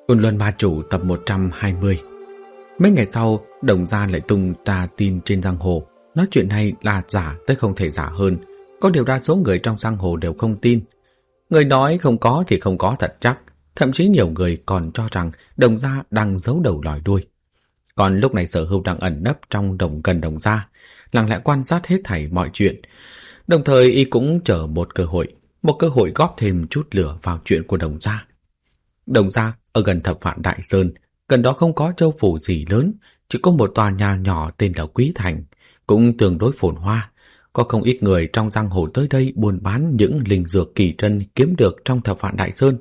Côn Luân Ma Chủ tập 120. Mấy ngày sau, Đồng Gia lại tung ra tin trên giang hồ, nói chuyện này là giả tới không thể giả hơn. Có điều đa số người trong giang hồ đều không tin. Người nói không có thì không có thật chắc. Thậm chí nhiều người còn cho rằng Đồng Gia đang giấu đầu lòi đuôi. Còn lúc này Sở Hưu đang ẩn nấp trong gần Đồng Gia, lặng lẽ quan sát hết thảy mọi chuyện. Đồng thời y cũng chờ một cơ hội góp thêm chút lửa vào chuyện của Đồng Gia. Đồng Gia ở gần Thập Vạn Đại Sơn, gần đó không có châu phủ gì lớn, chỉ có một tòa nhà nhỏ tên là Quý Thành, cũng tương đối phồn hoa. Có không ít người trong giang hồ tới đây buôn bán những linh dược kỳ trân kiếm được trong Thập Vạn Đại Sơn.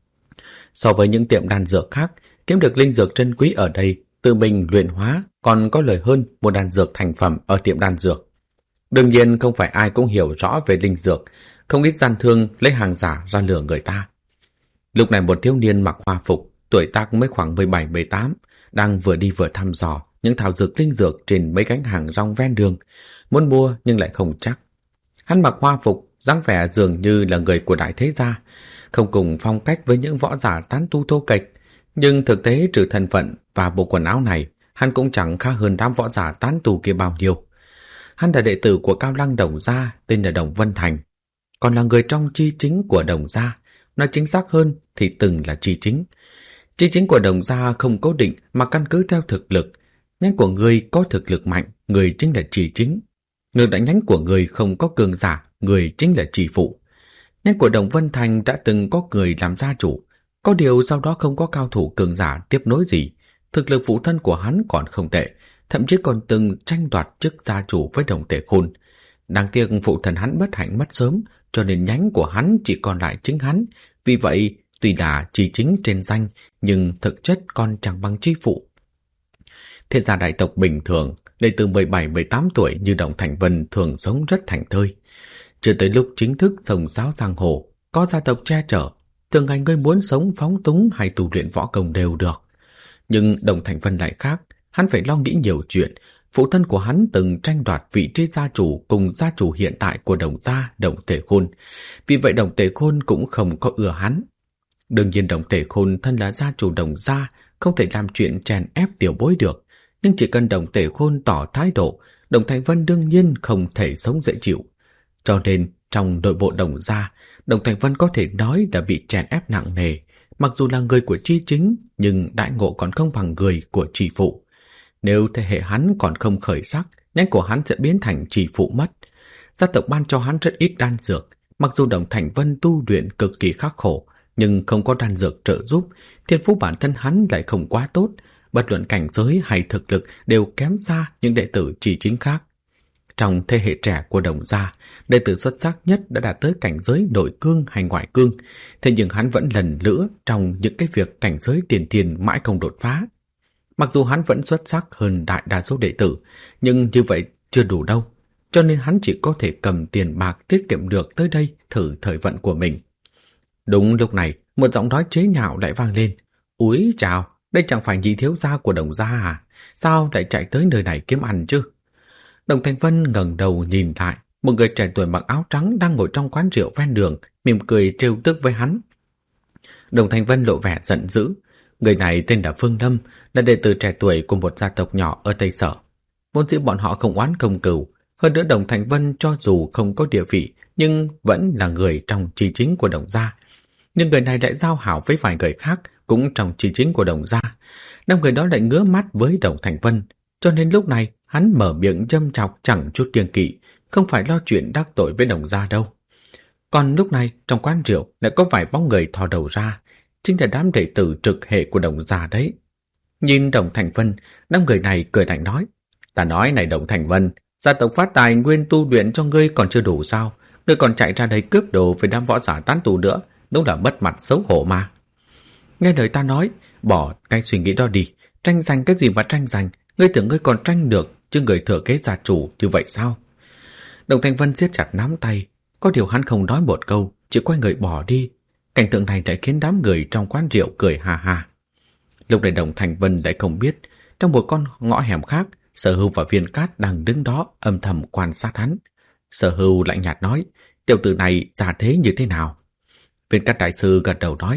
So với những tiệm đan dược khác, kiếm được linh dược trân quý ở đây, tự mình luyện hóa còn có lời hơn một đan dược thành phẩm ở tiệm đan dược. Đương nhiên không phải ai cũng hiểu rõ về linh dược, không ít gian thương lấy hàng giả ra lừa người ta. Lúc này một thiếu niên mặc hoa phục, tuổi tác mới khoảng 17-18, đang vừa đi vừa thăm dò những thảo dược linh dược trên mấy gánh hàng rong ven đường, muốn mua nhưng lại không chắc. Hắn mặc hoa phục, dáng vẻ dường như là người của đại thế gia, không cùng phong cách với những võ giả tán tu thô kệch, nhưng thực tế trừ thân phận và bộ quần áo này, hắn cũng chẳng khác hơn đám võ giả tán tu kia bao nhiêu. Hắn là đệ tử của Cao Lăng Đồng Gia, tên là Đồng Vân Thành, còn là người trong chi chính của Đồng Gia. Nói chính xác hơn thì từng là chi chính. Chi chính của Đồng Gia không cố định mà căn cứ theo thực lực. Nhánh của người có thực lực mạnh, người chính là chi chính. Ngược lại nhánh của người không có cường giả, người chính là chi phụ. Nhánh của Đồng Vân Thành đã từng có người làm gia chủ, có điều sau đó không có cao thủ cường giả tiếp nối gì. Thực lực phụ thân của hắn còn không tệ, thậm chí còn từng tranh đoạt chức gia chủ với Đồng Tề Khôn. Đáng tiếc phụ thân hắn bất hạnh mất sớm, cho nên nhánh của hắn chỉ còn lại chính hắn. Vì vậy, tuy là chi chính trên danh, nhưng thực chất còn chẳng bằng chi phụ. Thế gia đại tộc bình thường, đệ từ 17-18 tuổi như Đồng Thành Vân thường sống rất thảnh thơi. Chưa tới lúc chính thức sông sáo giang hồ, có gia tộc che chở, thường ngày người muốn sống phóng túng hay tu luyện võ công đều được. Nhưng Đồng Thành Vân lại khác, hắn phải lo nghĩ nhiều chuyện. Phụ thân của hắn từng tranh đoạt vị trí gia chủ cùng gia chủ hiện tại của Đồng Gia, Đồng Tề Khôn. Vì vậy Đồng Tề Khôn cũng không có ưa hắn. Đương nhiên Đồng Tề Khôn thân là gia chủ Đồng Gia, không thể làm chuyện chèn ép tiểu bối được. Nhưng chỉ cần Đồng Tề Khôn tỏ thái độ, Đồng Thành Vân đương nhiên không thể sống dễ chịu. Cho nên trong nội bộ Đồng Gia, Đồng Thành Vân có thể nói đã bị chèn ép nặng nề. Mặc dù là người của chi chính, nhưng đại ngộ còn không bằng người của chi phụ. Nếu thế hệ hắn còn không khởi sắc, nhánh của hắn sẽ biến thành chỉ phụ mất. Gia tộc ban cho hắn rất ít đan dược. Mặc dù Đồng Thành Vân tu luyện cực kỳ khắc khổ, nhưng không có đan dược trợ giúp, thiên phú bản thân hắn lại không quá tốt. Bất luận cảnh giới hay thực lực đều kém xa những đệ tử chỉ chính khác. Trong thế hệ trẻ của Đồng Gia, đệ tử xuất sắc nhất đã đạt tới cảnh giới nội cương hay ngoại cương. Thế nhưng hắn vẫn lần lữa trong những cái việc cảnh giới tiền tiền mãi không đột phá. Mặc dù hắn vẫn xuất sắc hơn đại đa số đệ tử, nhưng như vậy chưa đủ đâu. Cho nên hắn chỉ có thể cầm tiền bạc tiết kiệm được tới đây thử thời vận của mình. Đúng lúc này, một giọng nói chế nhạo lại vang lên. Úi chào, đây chẳng phải nhị thiếu gia của Đồng Gia à? Sao lại chạy tới nơi này kiếm ăn chứ? Đồng Thành Vân ngẩng đầu nhìn lại, một người trẻ tuổi mặc áo trắng đang ngồi trong quán rượu ven đường, mỉm cười trêu tức với hắn. Đồng Thành Vân lộ vẻ giận dữ. Người này tên là Phương Lâm, là đệ tử trẻ tuổi của một gia tộc nhỏ ở Tây Sở. Vốn dĩ bọn họ không oán không cừu, hơn nữa Đồng Thành Vân cho dù không có địa vị, nhưng vẫn là người trong chi chính của Đồng Gia. Nhưng người này lại giao hảo với vài người khác cũng trong chi chính của Đồng Gia. Năm người đó lại ngứa mắt với Đồng Thành Vân, cho nên lúc này hắn mở miệng châm chọc chẳng chút kiêng kỵ, không phải lo chuyện đắc tội với Đồng Gia đâu. Còn lúc này trong quán rượu lại có vài bóng người thò đầu ra, chính là đám đệ tử trực hệ của Đồng Gia đấy. Nhìn Đồng Thành Vân, năm người này cười lạnh nói: Ta nói này Đồng Thành Vân, gia tộc phát tài nguyên tu luyện cho ngươi còn chưa đủ sao? Ngươi còn chạy ra đây cướp đồ với đám võ giả tán tu nữa, đúng là mất mặt xấu hổ mà. Nghe lời ta nói, bỏ cái suy nghĩ đó đi, tranh giành cái gì mà tranh giành, ngươi tưởng ngươi còn tranh được, chứ người thừa kế gia chủ như vậy sao? Đồng Thành Vân siết chặt nắm tay, có điều hắn không nói một câu, chỉ quay người bỏ đi. Cảnh tượng này lại khiến đám người trong quán rượu cười ha ha. Lúc này Đồng Thành Vân lại không biết, trong một con ngõ hẻm khác, Sở Hưu và Viên Cát đang đứng đó âm thầm quan sát hắn. Sở Hưu lạnh nhạt nói: Tiểu tử này già thế như thế nào? Viên Cát đại sư gật đầu nói: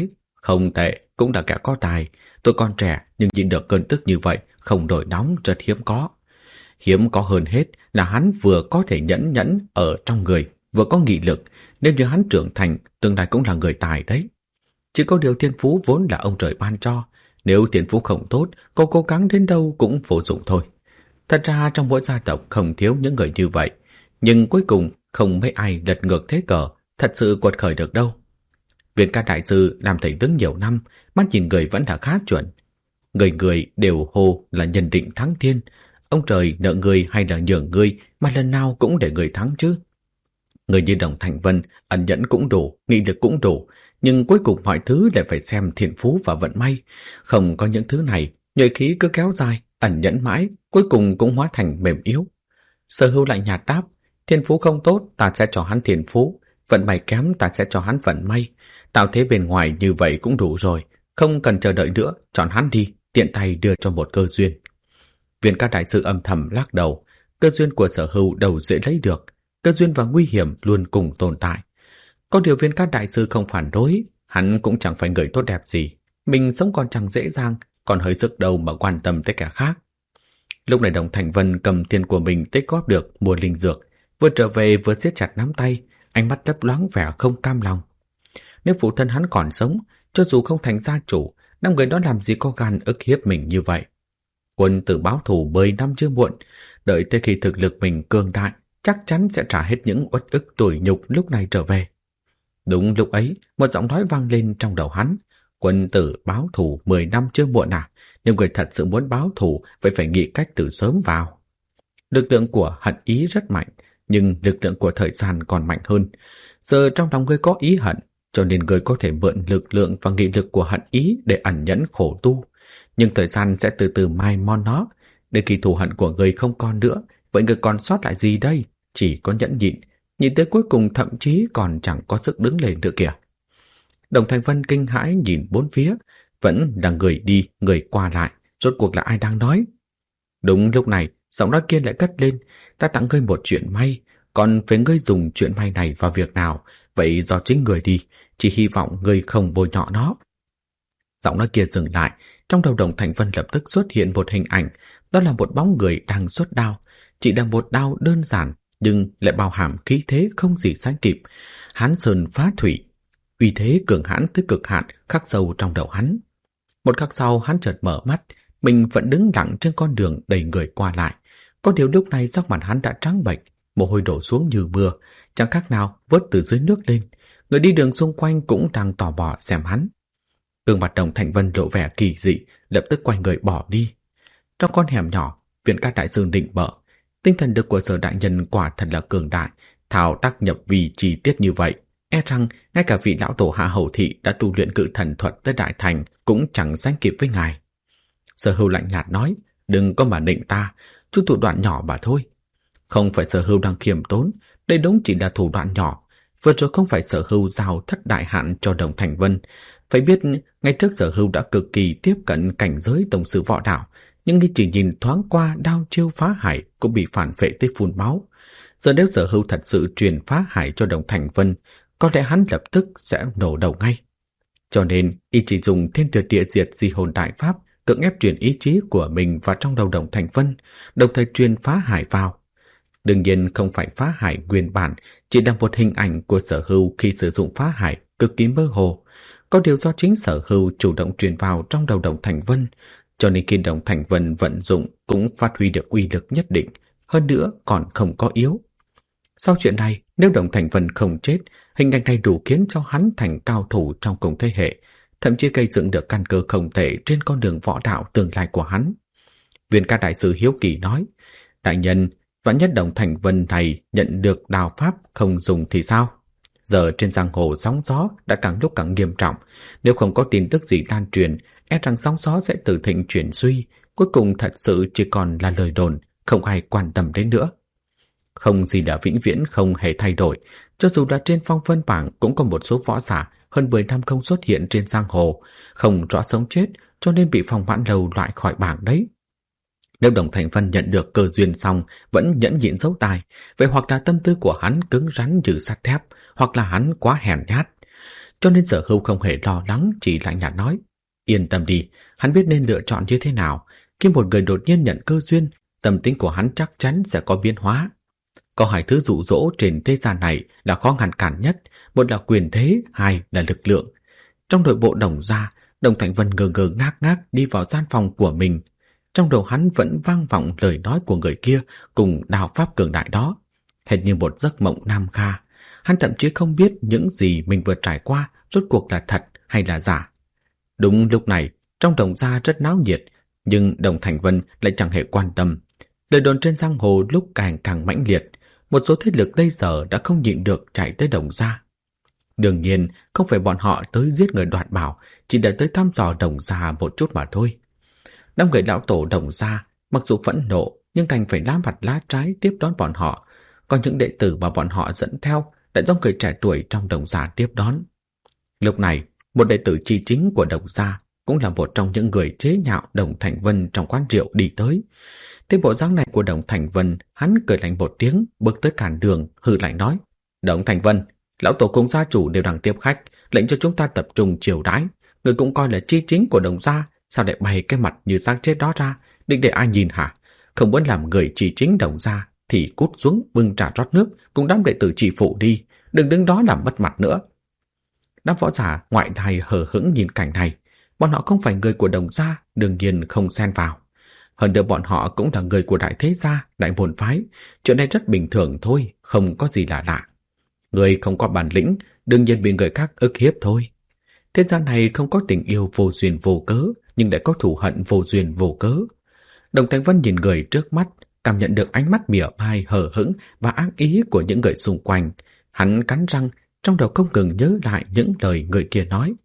Không tệ, cũng là kẻ có tài. Tôi còn trẻ nhưng nhịn được cơn tức như vậy, không nổi nóng rất hiếm có. Hiếm có hơn hết là hắn vừa có thể nhẫn nhẫn ở trong người, vừa có nghị lực. Nếu như hắn trưởng thành, tương lai cũng là người tài đấy. Chỉ có điều thiên phú vốn là ông trời ban cho. Nếu thiên phú không tốt, cô cố gắng đến đâu cũng vô dụng thôi. Thật ra trong mỗi gia tộc không thiếu những người như vậy. Nhưng cuối cùng không mấy ai lật ngược thế cờ, thật sự quật khởi được đâu. Viên Ca đại sư làm thầy tướng nhiều năm, mắt nhìn người vẫn là khá chuẩn. Người người đều hô là nhân định thắng thiên. Ông trời nợ người hay là nhường người mà lần nào cũng để người thắng chứ. Người như Đồng Thành Vân, ẩn nhẫn cũng đủ, nghị lực cũng đủ, nhưng cuối cùng mọi thứ lại phải xem thiên phú và vận may. Không có những thứ này, nhuệ khí cứ kéo dài, ẩn nhẫn mãi, cuối cùng cũng hóa thành mềm yếu. Sở Hưu lạnh nhạt đáp, thiên phú không tốt, ta sẽ cho hắn thiên phú, vận may kém ta sẽ cho hắn vận may. Tạo thế bên ngoài như vậy cũng đủ rồi, không cần chờ đợi nữa, chọn hắn đi, tiện tay đưa cho một cơ duyên. Viên Ca đại sư âm thầm lắc đầu, cơ duyên của Sở Hưu đâu dễ lấy được, cơ duyên và nguy hiểm luôn cùng tồn tại. Có điều Viên Ca đại sư không phản đối, hắn cũng chẳng phải người tốt đẹp gì, mình sống còn chẳng dễ dàng, còn hơi sức đâu mà quan tâm tới kẻ khác. Lúc này Đồng Thành Vân cầm tiền của mình tích góp được mua linh dược, vừa trở về vừa siết chặt nắm tay, ánh mắt lấp loáng vẻ không cam lòng. Nếu phụ thân hắn còn sống, cho dù không thành gia chủ, năm người đó làm gì có gan ức hiếp mình như vậy. Quân tử báo thù 10 năm chưa muộn, đợi tới khi thực lực mình cường đại, chắc chắn sẽ trả hết những uất ức tủi nhục lúc này trở về. Đúng lúc ấy, một giọng nói vang lên trong đầu hắn. Quân tử báo thù 10 năm chưa muộn à? Nếu người thật sự muốn báo thù, vậy phải nghĩ cách từ sớm vào. Lực lượng của hận ý rất mạnh, nhưng lực lượng của thời gian còn mạnh hơn. Giờ trong lòng ngươi có ý hận, cho nên ngươi có thể mượn lực lượng và nghị lực của hận ý để ẩn nhẫn khổ tu. Nhưng thời gian sẽ từ từ mai mòn nó. Đến khi thù hận của ngươi không còn nữa, vậy ngươi còn sót lại gì đây? Chỉ có nhẫn nhịn, nhìn tới cuối cùng thậm chí còn chẳng có sức đứng lên nữa kìa. Đồng Thành Vân kinh hãi nhìn bốn phía, vẫn là người đi, người qua lại, rốt cuộc là ai đang nói? Đúng lúc này, giọng nói kia lại cất lên, ta tặng ngươi một chuyện may, còn phải ngươi dùng chuyện may này vào việc nào, vậy do chính người đi, chỉ hy vọng ngươi không bôi nhọ nó. Giọng nói kia dừng lại, trong đầu Đồng Thành Vân lập tức xuất hiện một hình ảnh, đó là một bóng người đang xuất đao, chỉ là một đao đơn giản, nhưng lại bao hàm khí thế không gì sánh kịp. Hán sơn phá thủy, uy thế cường hãn tới cực hạn khắc sâu trong đầu hắn. Một khắc sau hắn chợt mở mắt, mình vẫn đứng lặng trên con đường đầy người qua lại. Có điều lúc này sắc mặt hắn đã trắng bệch, mồ hôi đổ xuống như mưa, chẳng khác nào vớt từ dưới nước lên. Người đi đường xung quanh cũng đang tò mò xem hắn. Gương mặt Đồng Thành Vân lộ vẻ kỳ dị, lập tức quay người bỏ đi. Trong con hẻm nhỏ, Viên Ca đại sư định bợ, tinh thần lực của Sở đại nhân quả thật là cường đại, thao tác nhập vì chi tiết như vậy, e rằng ngay cả vị lão tổ Hạ Hầu Thị đã tu luyện cự thần thuật tới đại thành cũng chẳng sánh kịp với ngài. Sở Hưu lạnh nhạt nói, đừng có mà định ta, chút thủ đoạn nhỏ mà thôi. Không phải Sở Hưu đang khiêm tốn, đây đúng chỉ là thủ đoạn nhỏ. Vừa rồi không phải Sở Hưu giao thất đại hạn cho Đồng Thành Vân. Phải biết, ngay trước Sở Hưu đã cực kỳ tiếp cận cảnh giới tổng sư võ đạo, nhưng chỉ nhìn thoáng qua đao chiêu phá hải cũng bị phản phệ tới phun máu. Giờ nếu Sở Hưu thật sự truyền phá hải cho Đồng Thành Vân, có lẽ hắn lập tức sẽ nổ đầu ngay. Cho nên, y chỉ dùng thiên tuyệt địa diệt di hồn đại pháp, cưỡng ép truyền ý chí của mình vào trong đầu Đồng Thành Vân, đồng thời truyền phá hải vào. Đương nhiên không phải phá hải nguyên bản, chỉ là một hình ảnh của Sở Hưu khi sử dụng phá hải cực kỳ mơ hồ. Có điều do chính Sở Hưu chủ động truyền vào trong đầu Đồng Thành Vân, cho nên khi Đồng Thành Vân vận dụng cũng phát huy được uy lực nhất định, hơn nữa còn không có yếu. Sau chuyện này, nếu Đồng Thành Vân không chết, hình ảnh này đủ khiến cho hắn thành cao thủ trong cùng thế hệ, thậm chí gây dựng được căn cơ không thể trên con đường võ đạo tương lai của hắn. Viên Ca đại sư hiếu kỳ nói, đại nhân, vạn nhất Đồng Thành Vân này nhận được đao pháp không dùng thì sao? Giờ trên giang hồ sóng gió đã càng lúc càng nghiêm trọng, nếu không có tin tức gì lan truyền, e rằng sóng gió sẽ từ thịnh chuyển suy, cuối cùng thật sự chỉ còn là lời đồn, không ai quan tâm đến nữa. Không gì là vĩnh viễn không hề thay đổi, cho dù là trên phong vân bảng cũng có một số võ giả hơn 10 năm không xuất hiện trên giang hồ, không rõ sống chết cho nên bị Phong Vãn Lâu loại khỏi bảng đấy. Nếu Đồng Thành Vân nhận được cơ duyên xong vẫn nhẫn nhịn giấu tài, vậy hoặc là tâm tư của hắn cứng rắn như sắt thép, hoặc là hắn quá hèn nhát. cho nên Sở Hưu không hề lo lắng, chỉ lạnh nhạt nói: yên tâm đi, hắn biết nên lựa chọn như thế nào. Khi một người đột nhiên nhận cơ duyên, tâm tính của hắn chắc chắn sẽ có biến hóa. Có hai thứ dụ dỗ trên thế gian này là khó ngăn cản nhất, một là quyền thế, hai là lực lượng. Trong nội bộ Đồng gia, Đồng Thành Vân ngơ ngơ ngác ngác đi vào gian phòng của mình. Trong đầu hắn vẫn vang vọng lời nói của người kia cùng đao pháp cường đại đó, hệt như một giấc mộng nam kha. Hắn thậm chí không biết những gì mình vừa trải qua rốt cuộc là thật hay là giả. Đúng lúc này, trong Đồng gia rất náo nhiệt, nhưng Đồng Thành Vân lại chẳng hề quan tâm. Lời đồn trên giang hồ lúc càng càng mãnh liệt, một số thế lực bây giờ đã không nhịn được chạy tới Đồng gia. Đương nhiên, không phải bọn họ tới giết người đoạt bảo, chỉ để tới thăm dò Đồng gia một chút mà thôi. Năm người lão tổ Đồng gia mặc dù phẫn nộ nhưng đành phải lá mặt lá trái tiếp đón bọn họ, còn những đệ tử mà bọn họ dẫn theo lại do người trẻ tuổi trong Đồng gia tiếp đón. Lúc này, một đệ tử chi chính của Đồng gia, cũng là một trong những người chế nhạo Đồng Thành Vân trong quán rượu đi tới. Thấy bộ dáng này của Đồng Thành Vân, hắn cười lạnh một tiếng, bước tới cản đường, hừ lạnh nói: Đồng Thành Vân, lão tổ cùng gia chủ đều đang tiếp khách, lệnh cho chúng ta tập trung chiều đãi. Người cũng coi là chi chính của Đồng gia, sao lại bày cái mặt như xác chết đó ra, định để ai nhìn hả? Không muốn làm người chi chính Đồng gia thì cút xuống bưng trà rót nước cùng đám đệ tử chỉ phụ đi, đừng đứng đó làm mất mặt nữa. Đám võ giả ngoại thai hờ hững nhìn cảnh này, bọn họ không phải người của Đồng gia, đương nhiên không xen vào. Hơn nữa bọn họ cũng là người của đại thế gia, đại môn phái, chuyện này rất bình thường thôi, không có gì là lạ. Người không có bản lĩnh, đương nhiên bị người khác ức hiếp thôi. Thế gian này không có tình yêu vô duyên vô cớ, nhưng lại có thù hận vô duyên vô cớ. Đồng Thành Vân nhìn người trước mắt, cảm nhận được ánh mắt mỉa mai hờ hững và ác ý của những người xung quanh. Hắn cắn răng, trong đầu không ngừng nhớ lại những lời người kia nói.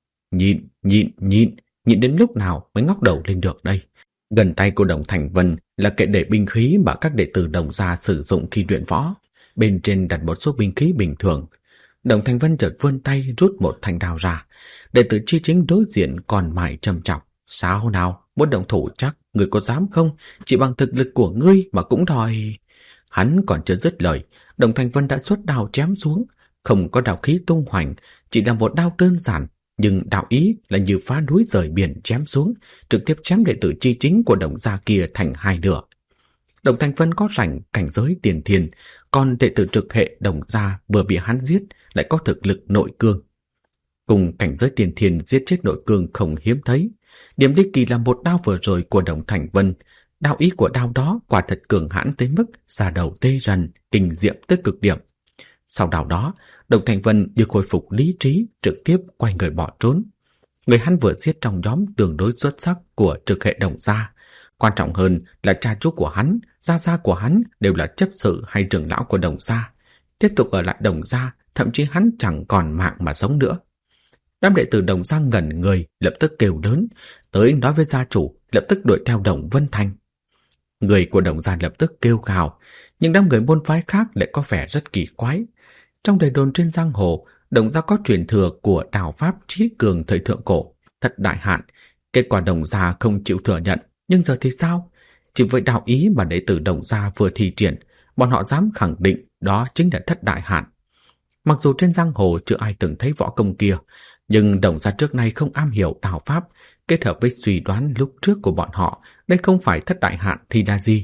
Nhịn đến lúc nào mới ngóc đầu lên được đây. Gần tay của Đồng Thành Vân là kệ để binh khí mà các đệ tử Đồng gia sử dụng khi luyện võ. Bên trên đặt một số binh khí bình thường. Đồng Thành Vân chợt vươn tay rút một thanh đao ra. Đệ tử chi chính đối diện còn mải trầm trọng. Sao nào, muốn động thủ chắc, người có dám không? Chỉ bằng thực lực của ngươi mà cũng đòi... Hắn còn chưa dứt lời, Đồng Thành Vân đã xuất đao chém xuống. Không có đạo khí tung hoành, chỉ là một đao đơn giản, nhưng đạo ý là như phá núi rời biển chém xuống, trực tiếp chém đệ tử chi chính của Đồng gia kia thành hai nửa. Đồng Thành Vân có rảnh cảnh giới tiền thiên, còn đệ tử trực hệ Đồng gia vừa bị hắn giết lại có thực lực nội cương. Cùng cảnh giới tiền thiên giết chết nội cương không hiếm thấy. Điểm ly kỳ là một đao vừa rồi của Đồng Thành Vân. Đạo ý của đao đó quả thật cường hãn tới mức da đầu tê rần, kinh diệm tới cực điểm. Sau đao đó, Đồng Thành Vân được khôi phục lý trí, trực tiếp quay người bỏ trốn. Người hắn vừa giết trong nhóm tương đối xuất sắc của trực hệ Đồng gia. Quan trọng hơn là cha chú của hắn, gia của hắn đều là chấp sự hay trưởng lão của Đồng gia. Tiếp tục ở lại Đồng gia, thậm chí hắn chẳng còn mạng mà sống nữa. Đám đệ tử Đồng gia ngẩn người, lập tức kêu lớn, tới nói với gia chủ, lập tức đuổi theo Đồng Vân Thanh. Người của Đồng gia lập tức kêu gào, nhưng đám người môn phái khác lại có vẻ rất kỳ quái. Trong đời đồn trên giang hồ, Đồng gia có truyền thừa của đạo pháp trí cường thời thượng cổ, thật đại hạn. Kết quả Đồng gia không chịu thừa nhận, nhưng giờ thì sao? Chỉ với đạo ý mà đệ tử Đồng gia vừa thi triển, bọn họ dám khẳng định đó chính là thất đại hạn. Mặc dù trên giang hồ chưa ai từng thấy võ công kia, nhưng Đồng gia trước nay không am hiểu đạo pháp, kết hợp với suy đoán lúc trước của bọn họ, đây không phải thất đại hạn thì là gì?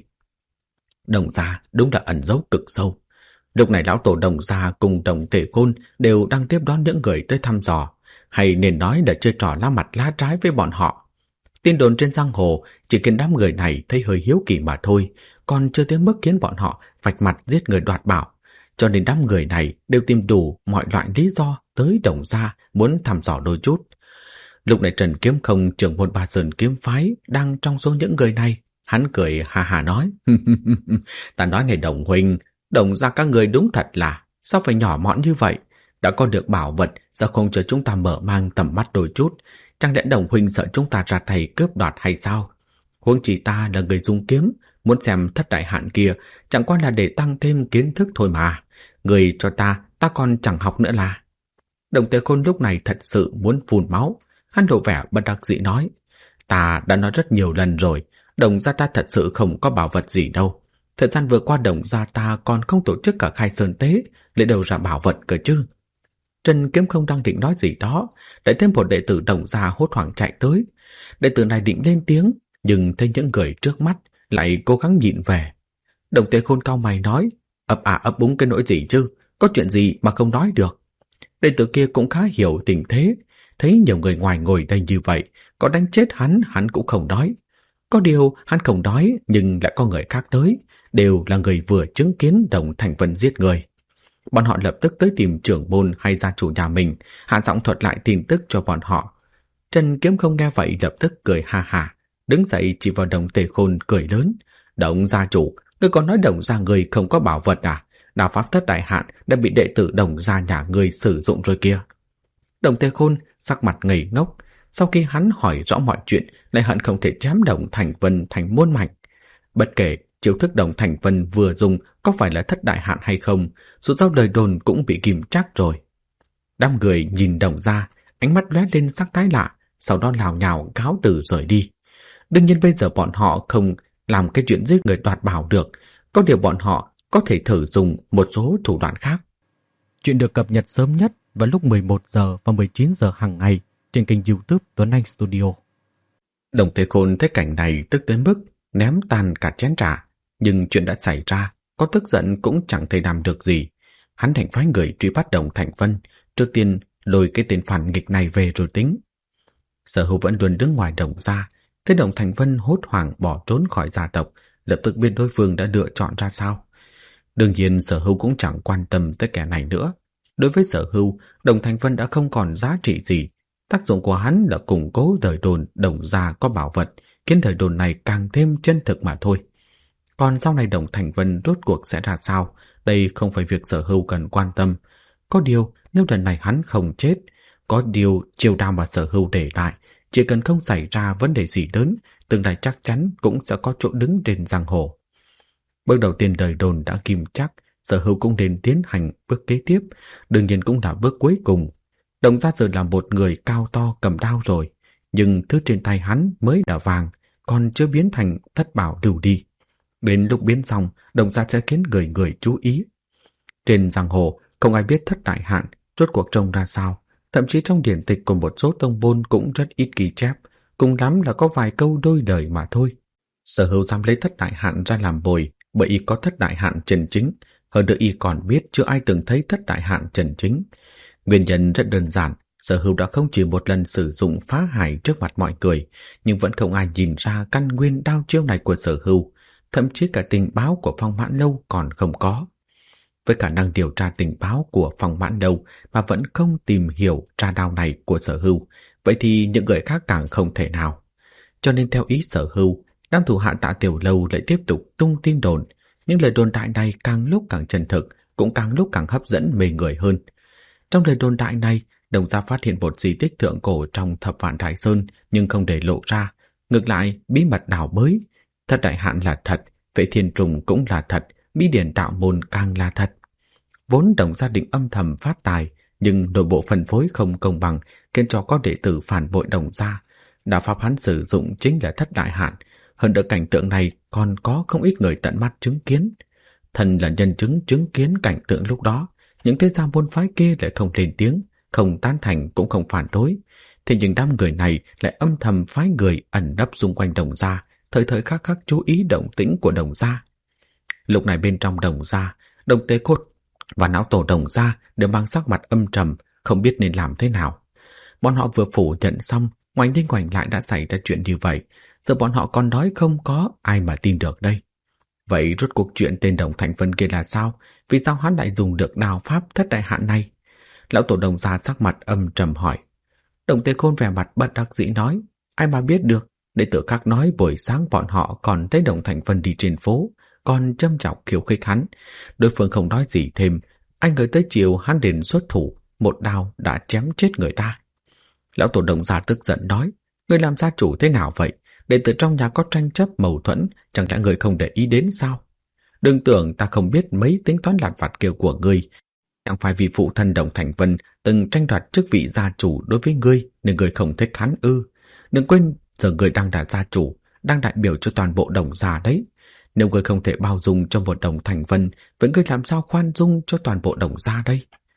Đồng gia đúng là ẩn giấu cực sâu. Lúc này lão tổ Đồng gia cùng Đồng Tề Côn đều đang tiếp đón những người tới thăm dò, hay nên nói là chơi trò lá mặt lá trái với bọn họ. Tin đồn trên giang hồ chỉ khiến đám người này thấy hơi hiếu kỳ mà thôi, còn chưa tới mức khiến bọn họ vạch mặt giết người đoạt bảo. Cho nên đám người này đều tìm đủ mọi loại lý do tới Đồng gia muốn thăm dò đôi chút. Lúc này Trần Kiếm Không, trưởng môn Ba Sơn kiếm phái, đang trong số những người này. Hắn cười hà hà nói, ta nói này Đồng huynh, Đồng gia các người đúng thật là, sao phải nhỏ mọn như vậy? Đã có được bảo vật, sao không cho chúng ta mở mang tầm mắt đôi chút? Chẳng lẽ Đồng huynh sợ chúng ta ra tay cướp đoạt hay sao? Huống chỉ ta là người dùng kiếm, muốn xem thất đại hạn kia, chẳng qua là để tăng thêm kiến thức thôi mà. Người cho ta còn chẳng học nữa là. Đồng Tề Khôn lúc này thật sự muốn phun máu. Hắn lộ vẻ bất đắc dĩ nói, ta đã nói rất nhiều lần rồi, Đồng gia ta thật sự không có bảo vật gì đâu. Thời gian vừa qua Đồng gia ta còn không tổ chức cả khai sơn tế, lấy đâu ra bảo vật cơ chứ? Trần Kiếm Không đang định nói gì đó, lại thêm một đệ tử Đồng gia hốt hoảng chạy tới. Đệ tử này định lên tiếng, nhưng thấy những người trước mắt lại cố gắng nhịn về. Đồng Tế Khôn cau mày nói, ấp ấp úng cái nỗi gì chứ, có chuyện gì mà không nói được. Đệ tử kia cũng khá hiểu tình thế, thấy nhiều người ngoài ngồi đây như vậy, có đánh chết hắn cũng không nói. Có điều hắn không nói, nhưng lại có người khác tới, đều là người vừa chứng kiến Đồng Thành Vân giết người. Bọn họ lập tức tới tìm trưởng môn hay gia chủ nhà mình, hạ giọng thuật lại tin tức cho bọn họ. Trần Kiếm Không nghe vậy lập tức cười ha ha, đứng dậy chỉ vào Đồng Tề Khôn cười lớn. Đồng gia chủ, ngươi còn nói Đồng gia người không có bảo vật à? Đạo pháp thất đại hạn đã bị đệ tử Đồng gia nhà ngươi sử dụng rồi kia. Đồng Tề Khôn sắc mặt ngây ngốc, sau khi hắn hỏi rõ mọi chuyện, lại hận không thể chém Đồng Thành Vân thành muôn mảnh. Bất kể chiêu thức Đồng Thành Vân vừa dùng có phải là thất đại hạn hay không, dù sao lời đồn cũng bị kìm chắc rồi. Đám người nhìn Đồng gia, ánh mắt lóe lên sắc thái lạ, sau đó lào nhào cáo từ rời đi. Đương nhiên bây giờ bọn họ không làm cái chuyện giết người đoạt bảo được, có điều bọn họ có thể thử dùng một số thủ đoạn khác. Chuyện được cập nhật sớm nhất vào lúc 11 giờ và 19 giờ hàng ngày trên kênh YouTube Tuấn Anh Studio. Đồng Thế Khôn thấy cảnh này tức tới mức ném tan cả chén trà, nhưng chuyện đã xảy ra, có tức giận cũng chẳng thể làm được gì. Hắn đành phái người truy bắt Đồng Thành Vân, trước tiên lôi cái tên phản nghịch này về rồi tính. Sở Hữu vẫn luôn đứng ngoài Đồng gia, thấy Đồng Thành Vân hốt hoảng bỏ trốn khỏi gia tộc, lập tức biết đối phương đã lựa chọn ra sao. Đương nhiên Sở Hữu cũng chẳng quan tâm tới kẻ này nữa. Đối với Sở Hữu, Đồng Thành Vân đã không còn giá trị gì. Tác dụng của hắn là củng cố đời đồn Đồng gia có bảo vật, khiến đời đồn này càng thêm chân thực mà thôi. Còn sau này Đồng Thành Vân rốt cuộc sẽ ra sao, đây không phải việc Sở Hữu cần quan tâm. Có điều nếu lần này hắn không chết, có điều chiêu đao mà Sở Hữu để lại, chỉ cần không xảy ra vấn đề gì lớn, tương lai chắc chắn cũng sẽ có chỗ đứng trên giang hồ. Bước đầu tiên đời đồn đã kim chắc, Sở Hữu cũng nên tiến hành bước kế tiếp, đương nhiên cũng là bước cuối cùng. Đồng gia giờ là một người cao to cầm đao rồi, nhưng thứ trên tay hắn mới là vàng, còn chưa biến thành thất bảo lưu đi. Đến lúc biến xong, Đồng gia sẽ khiến người người chú ý. Trên giang hồ, không ai biết thất đại hạn rốt cuộc trông ra sao, thậm chí trong điển tịch của một số tông môn cũng rất ít ghi chép, cùng lắm là có vài câu đôi lời mà thôi. Sở Hữu dám lấy thất đại hạn ra làm bồi, bởi y có thất đại hạn chân chính, hơn nữa y còn biết chưa ai từng thấy thất đại hạn chân chính. Nguyên nhân rất đơn giản, Sở Hữu đã không chỉ một lần sử dụng phá hải trước mặt mọi người, nhưng vẫn không ai nhìn ra căn nguyên đao chiêu này của Sở Hữu, thậm chí cả tình báo của Phong Mãn Lâu còn không có. Với khả năng điều tra tình báo của Phong Mãn Lâu mà vẫn không tìm hiểu ra đao này của Sở Hữu, vậy thì những người khác càng không thể nào. Cho nên theo ý Sở Hữu, đám thủ hạ Tạ Tiểu Lâu lại tiếp tục tung tin đồn. Những lời đồn đại này càng lúc càng chân thực, cũng càng lúc càng hấp dẫn mê người hơn. Trong lời đồn đại này, Đồng gia phát hiện một di tích thượng cổ trong Thập Vạn Đại Sơn nhưng không để lộ ra. Ngược lại, bí mật đào bới. Thất đại hạn là thật, Vệ Thiên Trùng cũng là thật, bí điển đạo môn càng là thật. Vốn Đồng gia định âm thầm phát tài, nhưng nội bộ phân phối không công bằng, khiến cho có đệ tử phản bội Đồng gia. Đạo pháp hắn sử dụng chính là thất đại hạn. Hơn nữa cảnh tượng này còn có không ít người tận mắt chứng kiến. Thần là nhân chứng chứng kiến cảnh tượng lúc đó, những thế gia môn phái kia lại không lên tiếng, không tán thành cũng không phản đối. Thế nhưng đám người này lại âm thầm phái người ẩn nấp xung quanh Đồng gia, thời thời khắc khắc chú ý động tĩnh của Đồng gia. Lúc này bên trong Đồng gia, Đồng Tế Cốt và não tổ Đồng gia đều mang sắc mặt âm trầm, không biết nên làm thế nào. Bọn họ vừa phủ nhận xong, ngoảnh đi ngoảnh lại đã xảy ra chuyện như vậy. Giờ bọn họ còn nói không có ai mà tin được đây. Vậy rốt cuộc chuyện tên Đồng Thành Vân kia là sao? Vì sao hắn lại dùng được đao pháp thất đại hạn này? Lão tổ Đồng gia sắc mặt âm trầm hỏi. Đồng Tế Khôn vẻ mặt bất đắc dĩ nói, ai mà biết được. Đệ tử khác nói buổi sáng bọn họ còn thấy Đồng Thành Vân đi trên phố, còn châm chọc khiêu khích hắn. Đối phương không nói gì thêm, anh ngờ tới chiều hắn đến xuất thủ, một đao đã chém chết người ta. Lão tổ Đồng gia tức giận nói, người làm gia chủ thế nào vậy? Đệ tử trong nhà có tranh chấp mâu thuẫn, chẳng lẽ người không để ý đến sao? Đừng tưởng ta không biết mấy tính toán lặt vặt kia của ngươi. Chẳng phải vì phụ thân Đồng Thành Vân từng tranh đoạt chức vị gia chủ đối với ngươi nên ngươi không thích hắn ư? Đừng quên giờ ngươi đang là gia chủ, đang đại biểu cho toàn bộ Đồng gia đấy. Nếu ngươi không thể bao dung cho một Đồng Thành Vân, vậy ngươi làm sao khoan dung cho toàn bộ Đồng gia đây?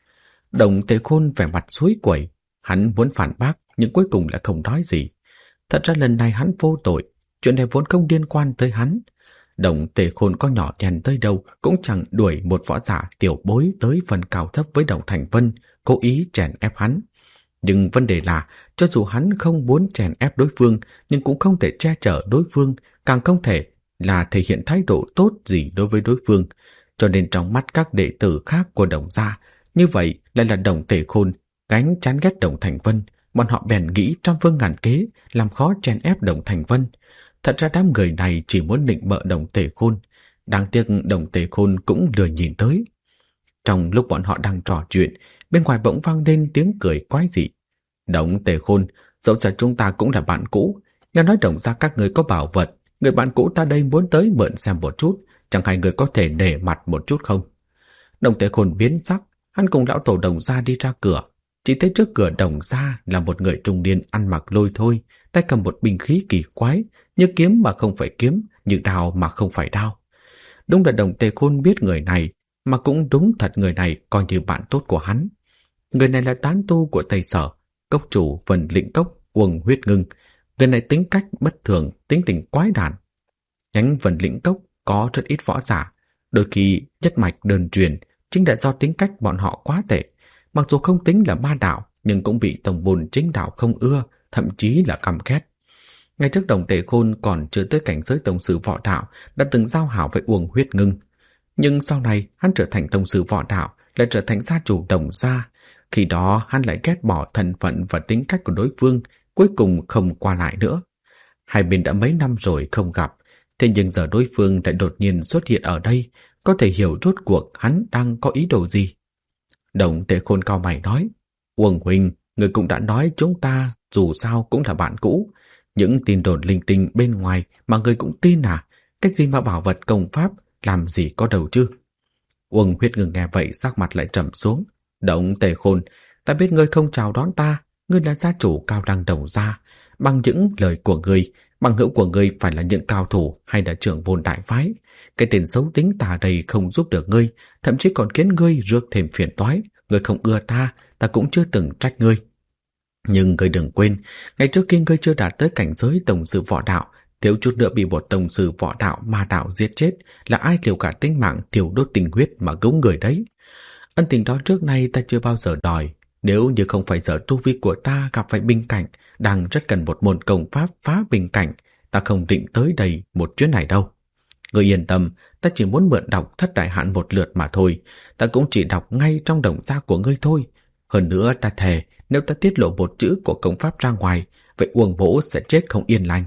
Đồng Tề Khôn vẻ mặt suối quẩy, hắn muốn phản bác nhưng cuối cùng lại không nói gì. Thật ra lần này hắn vô tội, chuyện này vốn không liên quan tới hắn. Đồng Tề Khôn có nhỏ nhằn tới đâu cũng chẳng đuổi một võ giả tiểu bối tới phần cao thấp với Đồng Thành Vân, cố ý chèn ép hắn. Nhưng vấn đề là, cho dù hắn không muốn chèn ép đối phương, nhưng cũng không thể che chở đối phương, càng không thể là thể hiện thái độ tốt gì đối với đối phương. Cho nên trong mắt các đệ tử khác của Đồng gia, như vậy lại là Đồng Tề Khôn gánh chán ghét Đồng Thành Vân. Bọn họ bèn nghĩ trăm phương ngàn kế làm khó chèn ép Đồng Thành Vân. Thật ra đám người này chỉ muốn nịnh bợ Đồng Tề Khôn. Đáng tiếc Đồng Tề Khôn cũng lười nhìn tới. Trong lúc bọn họ đang trò chuyện, bên ngoài bỗng vang lên tiếng cười quái dị. Đồng Tề Khôn, dẫu cho chúng ta cũng là bạn cũ, nghe nói Đồng gia các người có bảo vật, người bạn cũ ta đây muốn tới mượn xem một chút, chẳng hay người có thể nể mặt một chút không? Đồng Tề Khôn biến sắc, hắn cùng lão tổ Đồng gia đi ra cửa. Chỉ thấy trước cửa Đồng gia là một người trung niên ăn mặc lôi thôi, tay cầm một binh khí kỳ quái, như kiếm mà không phải kiếm, như đao mà không phải đao. Đúng là Đồng Tề Khôn biết người này, mà cũng đúng thật người này coi như bạn tốt của hắn. Người này là tán tu của Tây Sở, cốc chủ Vân Lĩnh Cốc Uông Huyết Ngưng. Người này tính cách bất thường, tính tình quái đản. Nhánh Vân Lĩnh Cốc có rất ít võ giả, đôi khi nhất mạch đơn truyền chính là do tính cách bọn họ quá tệ. Mặc dù không tính là ma đạo, nhưng cũng bị tông môn chính đạo không ưa, thậm chí là căm ghét. Ngay trước Đồng Tề Khôn còn chưa tới cảnh giới tông sư võ đạo, đã từng giao hảo với Uông Huyết Ngưng. Nhưng sau này hắn trở thành tông sư võ đạo, lại trở thành gia chủ Đồng gia. Khi đó hắn lại ghét bỏ thân phận và tính cách của đối phương, cuối cùng không qua lại nữa. Hai bên đã mấy năm rồi không gặp, thế nhưng giờ đối phương lại đột nhiên xuất hiện ở đây, có thể hiểu rốt cuộc hắn đang có ý đồ gì. Đồng Tề Khôn cau mày nói, Uông huynh, người cũng đã nói chúng ta dù sao cũng là bạn cũ. Những tin đồn linh tinh bên ngoài mà người cũng tin à? Cái gì mà bảo vật công pháp, làm gì có đầu chứ? Uông Huyết Ngưng nghe vậy sắc mặt lại trầm xuống. Đồng Tề Khôn, ta biết ngươi không chào đón ta, ngươi là gia chủ cao đăng Đồng gia. Bằng những lời của ngươi, bằng hữu của ngươi phải là những cao thủ hay là trưởng môn đại phái. Cái tên xấu tính ta đây không giúp được ngươi, thậm chí còn khiến ngươi rước thêm phiền toái. Ngươi không ưa ta, ta cũng chưa từng trách ngươi. Nhưng ngươi đừng quên, ngày trước khi ngươi chưa đạt tới cảnh giới tổng sư võ đạo, thiếu chút nữa bị một tổng sư võ đạo ma đạo giết chết, là ai liều cả tính mạng thiêu đốt tình huyết mà cứu người đấy. Ân tình đó trước nay ta chưa bao giờ đòi. Nếu như không phải giờ tu vi của ta gặp phải bình cảnh, đang rất cần một môn công pháp phá bình cảnh, ta không định tới đây một chuyến này đâu. Ngươi yên tâm, ta chỉ muốn mượn đọc Thất Đại Hạn một lượt mà thôi, ta cũng chỉ đọc ngay trong đồng gia của ngươi thôi. Hơn nữa ta thề, nếu ta tiết lộ một chữ của công pháp ra ngoài, vậy Uông Mỗ sẽ chết không yên lành.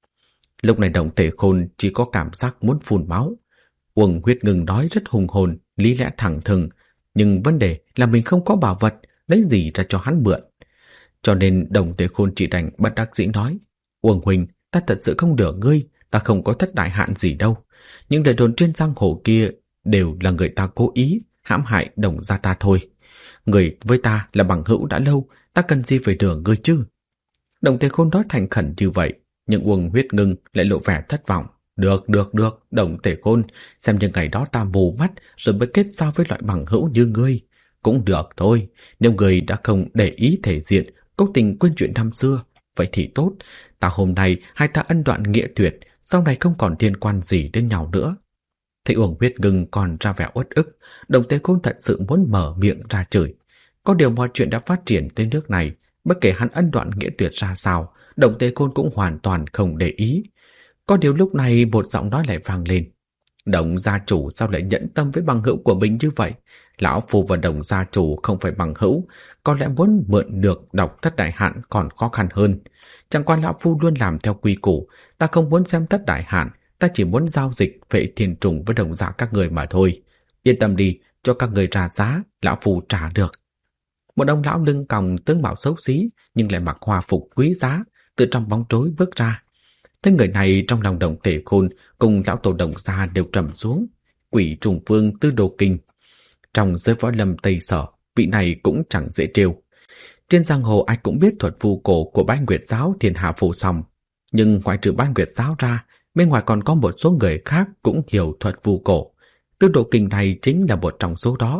Lúc này Đồng Tề Khôn chỉ có cảm giác muốn phun máu. Uông Huyết Ngưng nói rất hùng hồn, lý lẽ thẳng thừng, nhưng vấn đề là mình không có bảo vật, lấy gì ra cho hắn mượn. Cho nên Đồng Tề Khôn chỉ đành bất đắc dĩ nói, Uông huynh, ta thật sự không đỡ ngươi, ta không có thất đại hạn gì đâu. Những lời đồn trên giang hồ kia đều là người ta cố ý hãm hại Đồng gia ta thôi. Người với ta là bằng hữu đã lâu, ta cần gì phải đỡ ngươi chứ? Đồng Tề Khôn nói thành khẩn như vậy, nhưng Uông Huyết Ngưng lại lộ vẻ thất vọng. Được, Đồng Tề Khôn, xem như ngày đó ta mù mắt rồi mới kết giao với loại bằng hữu như ngươi. Cũng được thôi, nếu ngươi đã không để ý thể diện, cố tình quên chuyện năm xưa, vậy thì tốt. Ta hôm nay hai ta ân đoạn nghĩa tuyệt, sau này không còn liên quan gì đến nhau nữa. Thấy Uông Huyết Ngưng còn ra vẻ uất ức, Đồng Tề Khôn thật sự muốn mở miệng ra chửi. Có điều mọi chuyện đã phát triển tới nước này, bất kể hắn ân đoạn nghĩa tuyệt ra sao, Đồng Tề Khôn cũng hoàn toàn không để ý. Có điều lúc này một giọng nói lại vang lên. Đồng gia chủ sao lại nhẫn tâm với bằng hữu của mình như vậy? Lão Phu và Đồng gia chủ không phải bằng hữu, có lẽ muốn mượn được đọc Thất Đại Hạn còn khó khăn hơn. Chẳng qua Lão Phu luôn làm theo quy củ, ta không muốn xem Thất Đại Hạn, ta chỉ muốn giao dịch Vệ Thiên Trùng với Đồng gia các người mà thôi. Yên tâm đi, cho các người ra giá, Lão Phu trả được. Một ông lão lưng còng tướng mạo xấu xí nhưng lại mặc hòa phục quý giá, từ trong bóng tối bước ra. Thấy người này, trong lòng Đồng Tề Khôn cùng lão tổ Đồng gia đều trầm xuống. Quỷ trùng vương Tư Đồ Kinh. Trong giới võ lâm Tây Sở, vị này cũng chẳng dễ trêu. Trên giang hồ ai cũng biết thuật phù cổ của Bái Nguyệt giáo Thiên Hạ Phù Song, nhưng ngoại trừ Bái Nguyệt giáo ra, bên ngoài còn có một số người khác cũng hiểu thuật phù cổ. Tư Đồ Kinh này chính là một trong số đó.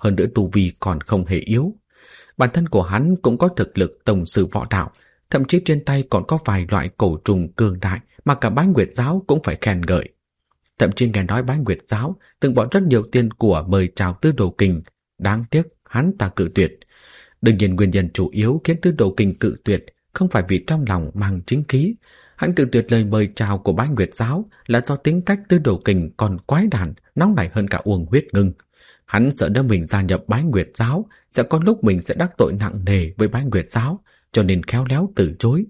hơn nữa tu vi còn không hề yếu. Bản thân của hắn cũng có thực lực tổng sư võ đạo, thậm chí trên tay còn có vài loại cổ trùng cường đại mà cả Bái Nguyệt giáo cũng phải khen ngợi. Thậm chí nghe nói Bái Nguyệt giáo từng bỏ rất nhiều tiền của mời chào Tư Đồ Kình, đáng tiếc hắn ta cự tuyệt. Đương nhiên nguyên nhân chủ yếu khiến Tư Đồ Kình cự tuyệt không phải vì trong lòng mang chính khí. Hắn cự tuyệt lời mời chào của Bái Nguyệt giáo là do tính cách Tư Đồ Kình còn quái đản, nóng nảy hơn cả Uông Huyết Ngưng. Hắn sợ nếu mình gia nhập Bái Nguyệt giáo sẽ có lúc mình sẽ đắc tội nặng nề với Bái Nguyệt giáo, cho nên khéo léo từ chối.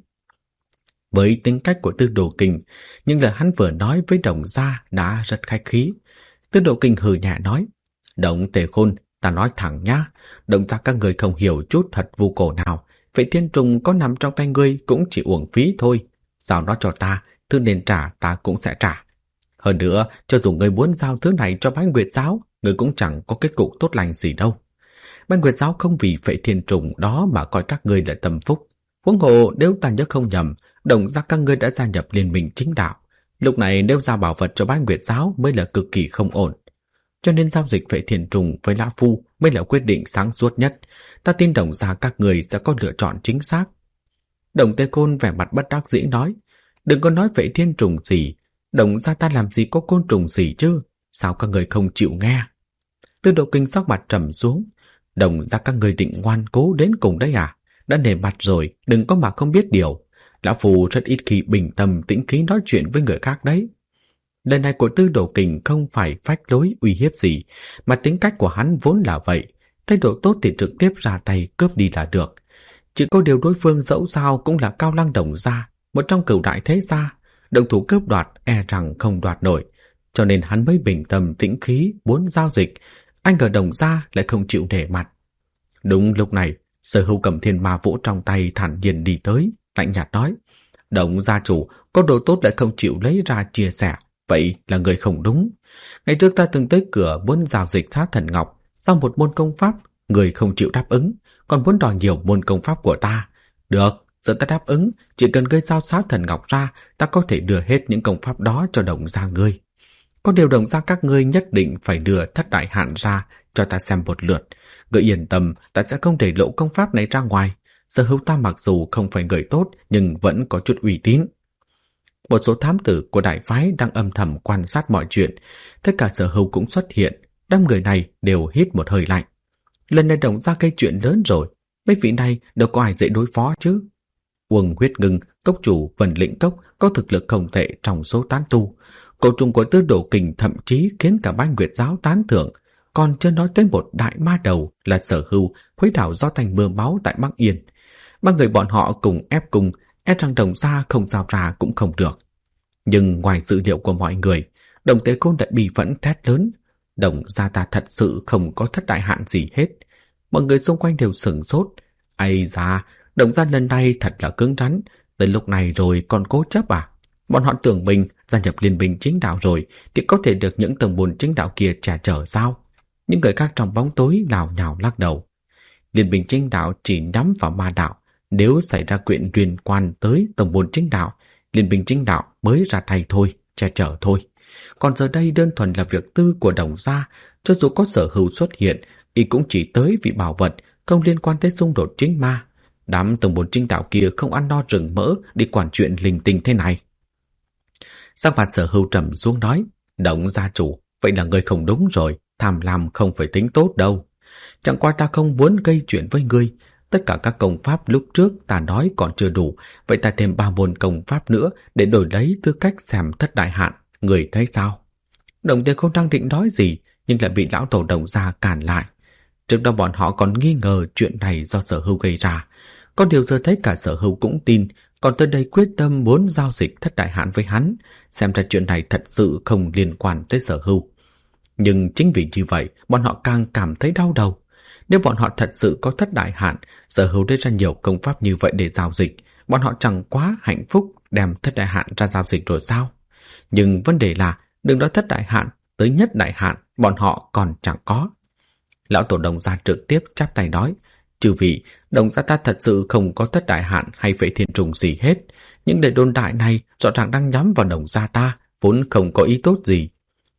Với tính cách của Tư Đồ Kình, nhưng lời hắn vừa nói với Đồng gia đã rất khách khí. Tư Đồ Kình hừ nhẹ nói: Đồng Tề Khôn, ta nói thẳng nhá, Đồng gia các người không hiểu chút thật vu cổ nào, vậy thiên trùng có nằm trong tay ngươi cũng chỉ uổng phí thôi. Giao nó cho ta, thứ nên trả ta cũng sẽ trả. Hơn nữa, cho dù ngươi muốn giao thứ này cho Bái Nguyệt giáo, ngươi cũng chẳng có kết cục tốt lành gì đâu. Bái Nguyệt giáo không vì phệ thiên trùng đó mà coi các ngươi là tâm phúc. Huống hồ nếu ta nhớ không nhầm, Đồng gia các ngươi đã gia nhập liên minh chính đạo. Lúc này nếu giao bảo vật cho Bái Nguyệt giáo mới là cực kỳ không ổn. Cho nên giao dịch phệ thiên trùng với Lã Phu mới là quyết định sáng suốt nhất. Ta tin Đồng gia các người sẽ có lựa chọn chính xác. Đồng Tê Côn vẻ mặt bất đắc dĩ nói: Đừng có nói phệ thiên trùng gì, Đồng gia ta làm gì có côn trùng gì chứ, sao các người không chịu nghe? Tư Đồ Kình sắc mặt trầm xuống: Đồng gia các người định ngoan cố đến cùng đấy à? Đã nể mặt rồi, đừng có mà không biết điều. Lão Phu rất ít khi bình tâm tĩnh khí nói chuyện với người khác đấy. Lần này của Tư Đồ Kình không phải phách lối uy hiếp gì, mà tính cách của hắn vốn là vậy. Thái độ tốt thì trực tiếp ra tay cướp đi là được. Chỉ có điều đối phương dẫu sao cũng là Cao Lăng Đồng gia, một trong cửu đại thế gia, động thủ cướp đoạt e rằng không đoạt nổi, cho nên hắn mới bình tâm tĩnh khí muốn giao dịch. Anh ở Đồng gia lại không chịu để mặt. Đúng lúc này, Sở Hữu cầm thiên ma vũ trong tay thản nhiên đi tới, lạnh nhạt nói: Đồng gia chủ có đồ tốt lại không chịu lấy ra chia sẻ, vậy là người không đúng. Ngày trước ta từng tới cửa muốn giao dịch Sát Thần Ngọc, sau một môn công pháp, người không chịu đáp ứng, còn muốn đòi nhiều môn công pháp của ta. Được, giờ ta đáp ứng, chỉ cần ngươi giao Sát Thần Ngọc ra, ta có thể đưa hết những công pháp đó cho Đồng gia ngươi. Có điều Đồng gia các ngươi nhất định phải đưa Thất Đại Hạn ra cho ta xem một lượt. Ngươi yên tâm, ta sẽ không để lộ công pháp này ra ngoài. Sở Hữu ta mặc dù không phải người tốt, nhưng vẫn có chút uy tín. Một số thám tử của đại phái đang âm thầm quan sát mọi chuyện. Tất cả Sở Hữu cũng xuất hiện. Đám người này đều hít một hơi lạnh. Lần này Đồng gia gây chuyện lớn rồi. Mấy vị này đâu có ai dễ đối phó chứ. Uông Huyết Ngưng, cốc chủ Vân Lĩnh Cốc có thực lực không tệ trong số tán tu. Cổ trùng của Tư Đồ Kình thậm chí khiến cả Bái Nguyệt giáo tán thưởng. Còn chưa nói tới một đại ma đầu là Sở Hữu khuấy đảo do thành mưa máu tại Bắc Yên. Ba người bọn họ cùng ép cùng, e rằng Đồng gia không giao ra cũng không được. Nhưng ngoài dự liệu của mọi người, Đồng Tế Côn đã bị phẫn thét lớn: Đồng gia ta thật sự không có Thất Đại Hạn gì hết. Mọi người xung quanh đều sửng sốt. Ây da, Đồng gia lần này thật là cứng rắn, tới lúc này rồi còn cố chấp à? Bọn họ tưởng mình gia nhập liên minh chính đạo rồi thì có thể được những tầng môn chính đạo kia che chở sao? Những người khác trong bóng tối lào nhào lắc đầu. Liên minh chính đạo chỉ nhắm vào ma đạo. Nếu xảy ra chuyện liên quan tới tầng môn chính đạo, liên minh chính đạo mới ra tay thôi, che chở thôi. Còn giờ đây đơn thuần là việc tư của Đồng gia, cho dù có Sở Hữu xuất hiện, y cũng chỉ tới vì bảo vật, không liên quan tới xung đột chính ma. Đám tầng môn chính đạo kia không ăn no rừng mỡ đi quản chuyện linh tinh thế này. Sắc mặt Sở Hữu trầm xuống nói: Đồng gia chủ, vậy là người không đúng rồi, tham lam không phải tính tốt đâu. Chẳng qua ta không muốn gây chuyện với ngươi. Tất cả các công pháp lúc trước ta nói còn chưa đủ, vậy ta thêm 3 môn công pháp nữa để đổi lấy tư cách xem Thất Đại Hạn, người thấy sao? Đồng Tề không đang định nói gì, nhưng lại bị lão tổ Đồng gia cản lại. Trước đó bọn họ còn nghi ngờ chuyện này do Sở Hữu gây ra. Có điều giờ thấy cả Sở Hữu cũng tin, còn tới đây quyết tâm muốn giao dịch Thất Đại Hạn với hắn, xem ra chuyện này thật sự không liên quan tới Sở Hữu. Nhưng chính vì như vậy, bọn họ càng cảm thấy đau đầu. Nếu bọn họ thật sự có Thất Đại Hạn, Sở Hữu đưa ra nhiều công pháp như vậy để giao dịch, bọn họ chẳng quá hạnh phúc đem Thất Đại Hạn ra giao dịch rồi sao? Nhưng vấn đề là, đừng nói Thất Đại Hạn, tới Nhất Đại Hạn, bọn họ còn chẳng có. Lão tổ Đồng gia trực tiếp chắp tay nói: Chư vị, Đồng gia ta thật sự không có Thất Đại Hạn hay Phệ Thiên Trùng gì hết. Những lời đồn đại này rõ ràng đang nhắm vào Đồng gia ta, vốn không có ý tốt gì.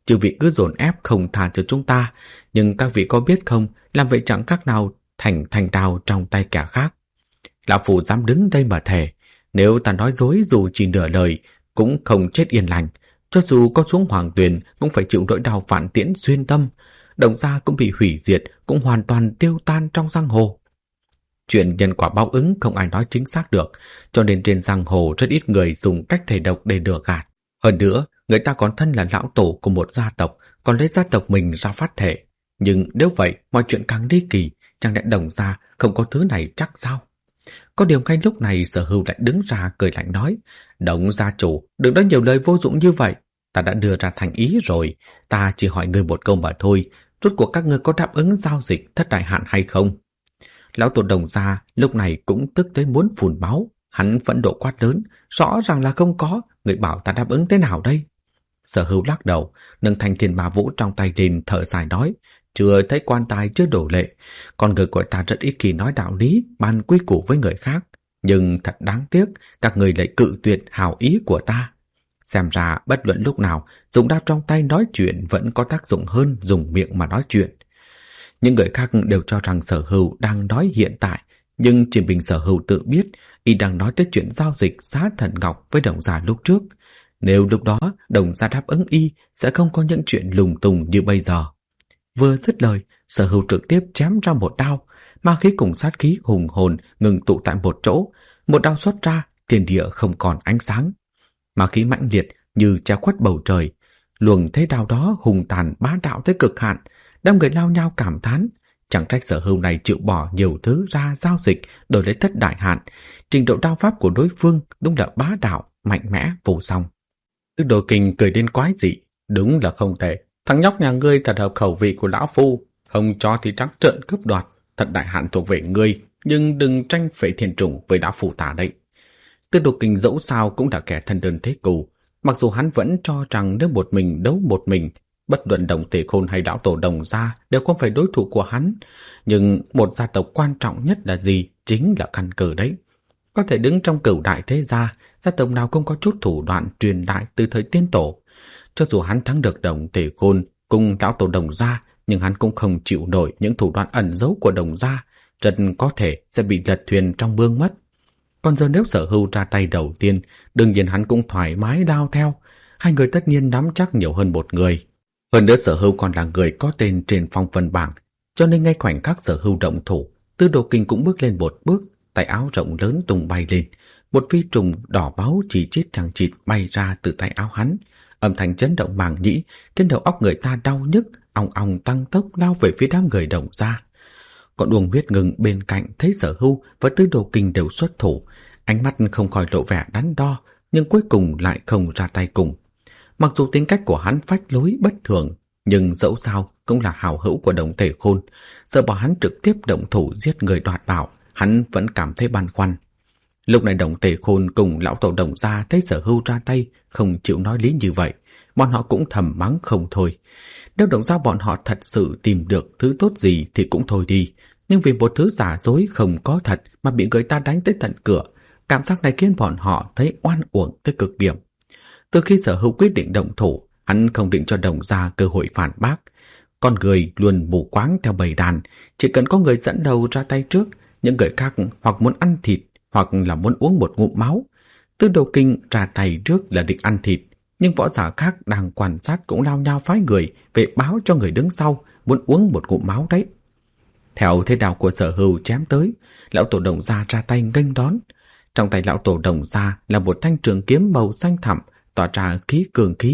Chư vị cứ dồn ép không tha cho chúng ta, nhưng các vị có biết không, làm vậy chẳng khác nào thành đao trong tay kẻ khác. Lão Phu dám đứng đây mà thề, nếu ta nói dối dù chỉ nửa lời cũng không chết yên lành. Cho dù có xuống hoàng tuyền cũng phải chịu nỗi đau phản tiễn xuyên tâm. Đồng gia cũng bị hủy diệt, cũng hoàn toàn tiêu tan trong giang hồ. Chuyện nhân quả báo ứng không ai nói chính xác được, cho nên trên giang hồ rất ít người dùng cách thầy độc để lừa gạt. Hơn nữa, người ta còn thân là lão tổ của một gia tộc, còn lấy gia tộc mình ra phát thể. Nhưng nếu vậy, mọi chuyện càng ly kỳ, chẳng lẽ Đồng gia không có thứ này chắc sao? Có điều ngay lúc này Sở Hưu lại đứng ra cười lạnh nói, Đồng gia chủ, đừng nói nhiều lời vô dụng như vậy. Ta đã đưa ra thành ý rồi, ta chỉ hỏi ngươi một câu mà thôi, rốt cuộc các ngươi có đáp ứng giao dịch thất đại hạn hay không? Lão tổ Đồng gia lúc này cũng tức tới muốn phun máu, hắn phẫn nộ quát lớn, rõ ràng là không có, người bảo ta đáp ứng thế nào đây? Sở Hưu lắc đầu, nâng thanh thiên ma vũ trong tay lên thở dài nói, chưa thấy quan tài chưa đổ lệ, con người của ta rất ít khi nói đạo lý, ban quy củ với người khác, nhưng thật đáng tiếc, các người lại cự tuyệt hảo ý của ta. Xem ra bất luận lúc nào, dùng đao trong tay nói chuyện vẫn có tác dụng hơn dùng miệng mà nói chuyện. Những người khác đều cho rằng Sở Hưu đang nói hiện tại, nhưng chỉ mình Sở Hưu tự biết, y đang nói tới chuyện giao dịch giá thần ngọc với Đồng gia lúc trước. Nếu lúc đó Đồng gia đáp ứng y, sẽ không có những chuyện lùng tùng như bây giờ. Vừa dứt lời, Sở Hưu trực tiếp chém ra một đao, ma khí cùng sát khí hùng hồn ngừng tụ tại một chỗ, một đao xuất ra, thiên địa không còn ánh sáng. Ma khí mãnh liệt như che khuất bầu trời, luồng thế đao đó hùng tàn bá đạo tới cực hạn, đám người lao nhau cảm thán, chẳng trách Sở Hưu này chịu bỏ nhiều thứ ra giao dịch đổi lấy thất đại hạn, trình độ đao pháp của đối phương đúng là bá đạo, mạnh mẽ vô song. Tư Đồ Kình cười đến quái dị, đúng là không tệ. Thằng nhóc nhà ngươi thật hợp khẩu vị của lão phu, không cho thì trắng trợn cướp đoạt, thật đại hạn thuộc về ngươi, nhưng đừng tranh phệ thiên trùng với lão phu ta đấy. Tư Đồ Kình dẫu sao cũng là kẻ thân đơn thế cù, mặc dù hắn vẫn cho rằng nếu một mình đấu một mình, bất luận Đồng Tề Khôn hay lão tổ Đồng gia đều không phải đối thủ của hắn, nhưng một gia tộc quan trọng nhất là gì? Chính là căn cơ đấy. Có thể đứng trong cửu đại thế gia, gia tộc nào cũng có chút thủ đoạn truyền lại từ thời tiên tổ. Cho dù hắn thắng được Đồng Tề Khôn cùng lão tổ Đồng gia, nhưng hắn cũng không chịu nổi những thủ đoạn ẩn giấu của Đồng gia, rất có thể sẽ bị lật thuyền trong mương mất. Còn giờ nếu Sở Hưu ra tay đầu tiên, đương nhiên hắn cũng thoải mái lao theo. Hai người tất nhiên nắm chắc nhiều hơn một người. Hơn nữa Sở Hưu còn là người có tên trên phong vân bảng, cho nên ngay khoảnh khắc Sở Hưu động thủ, Tư Đồ Kình cũng bước lên một bước, tay áo rộng lớn tung bay lên, một phi trùng đỏ máu chỉ chít chằng chịt bay ra từ tay áo hắn, âm thanh chấn động màng nhĩ, khiến đầu óc người ta đau nhức, ong ong tăng tốc lao về phía đám người Đồng gia. Còn Uông Huyết Ngừng bên cạnh thấy Sở Hưu và Tư Đồ Kình đều xuất thủ, ánh mắt không khỏi lộ vẻ đắn đo, nhưng cuối cùng lại không ra tay cùng. Mặc dù tính cách của hắn phách lối bất thường, nhưng dẫu sao cũng là hảo hữu của Đồng Tề Khôn, sợ bỏ hắn trực tiếp động thủ giết người đoạt bảo, hắn vẫn cảm thấy băn khoăn. Lúc này Đồng Tề Khôn cùng lão tổ Đồng gia thấy Sở Hưu ra tay, không chịu nói lý như vậy, bọn họ cũng thầm mắng không thôi. Nếu Đồng gia bọn họ thật sự tìm được thứ tốt gì thì cũng thôi đi, nhưng vì một thứ giả dối không có thật mà bị người ta đánh tới tận cửa, cảm giác này khiến bọn họ thấy oan uổng tới cực điểm. Từ khi Sở Hưu quyết định động thủ, hắn không định cho Đồng gia cơ hội phản bác. Con người luôn mù quáng theo bầy đàn, chỉ cần có người dẫn đầu ra tay trước, những người khác hoặc muốn ăn thịt hoặc là muốn uống một ngụm máu. Tư Đồ Kình ra tay trước là định ăn thịt, nhưng võ giả khác đang quan sát cũng lao nhau phái người về báo cho người đứng sau muốn uống một ngụm máu đấy. Theo thế đao của Sở Hưu chém tới, lão tổ Đồng gia ra tay nghênh đón. Trong tay lão tổ Đồng gia là một thanh trường kiếm màu xanh thẳm, tỏa ra khí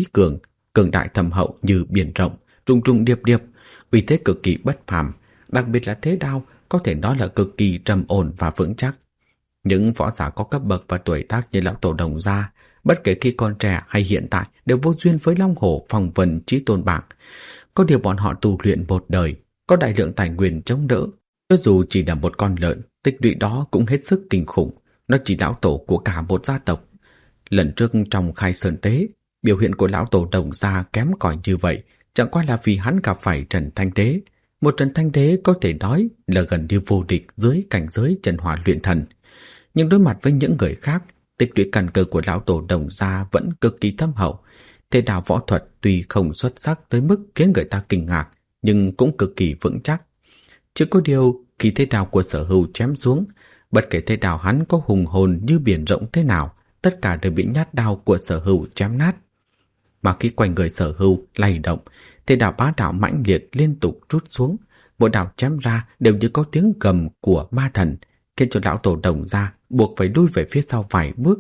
cường đại thâm hậu như biển rộng, trùng trùng điệp điệp, uy thế cực kỳ bất phàm, đặc biệt là thế đao có thể nói là cực kỳ trầm ổn và vững chắc. Những võ giả có cấp bậc và tuổi tác như lão tổ Đồng gia, bất kể khi còn trẻ hay hiện tại, đều vô duyên với Long Hổ Phong Vân Chí Tôn bảng. Có điều bọn họ tu luyện một đời, có đại lượng tài nguyên chống đỡ, cho dù chỉ là một con lợn, tích lũy đó cũng hết sức kinh khủng. Nó chỉ lão tổ của cả một gia tộc. Lần trước trong khai sơn tế, biểu hiện của lão tổ Đồng gia kém cỏi như vậy, chẳng qua là vì hắn gặp phải Trần Thanh Đế. Một Trần Thanh Đế có thể nói là gần như vô địch dưới cảnh giới Trần Hỏa luyện thần. Nhưng đối mặt với những người khác, tích lũy căn cơ của lão tổ Đồng gia vẫn cực kỳ thâm hậu. Thế đạo võ thuật tuy không xuất sắc tới mức khiến người ta kinh ngạc, nhưng cũng cực kỳ vững chắc. Chỉ có điều, khi thế đạo của Sở Hưu chém xuống, bất kể thế đạo hắn có hùng hồn như biển rộng thế nào, tất cả đều bị nhát đao của Sở Hưu chém nát. Mà khi quanh người Sở Hưu lay động, thế đạo bá đạo mãnh liệt liên tục trút xuống, mỗi đạo chém ra đều như có tiếng gầm của ma thần, khiến cho lão tổ Đồng Gia buộc phải lui về phía sau vài bước.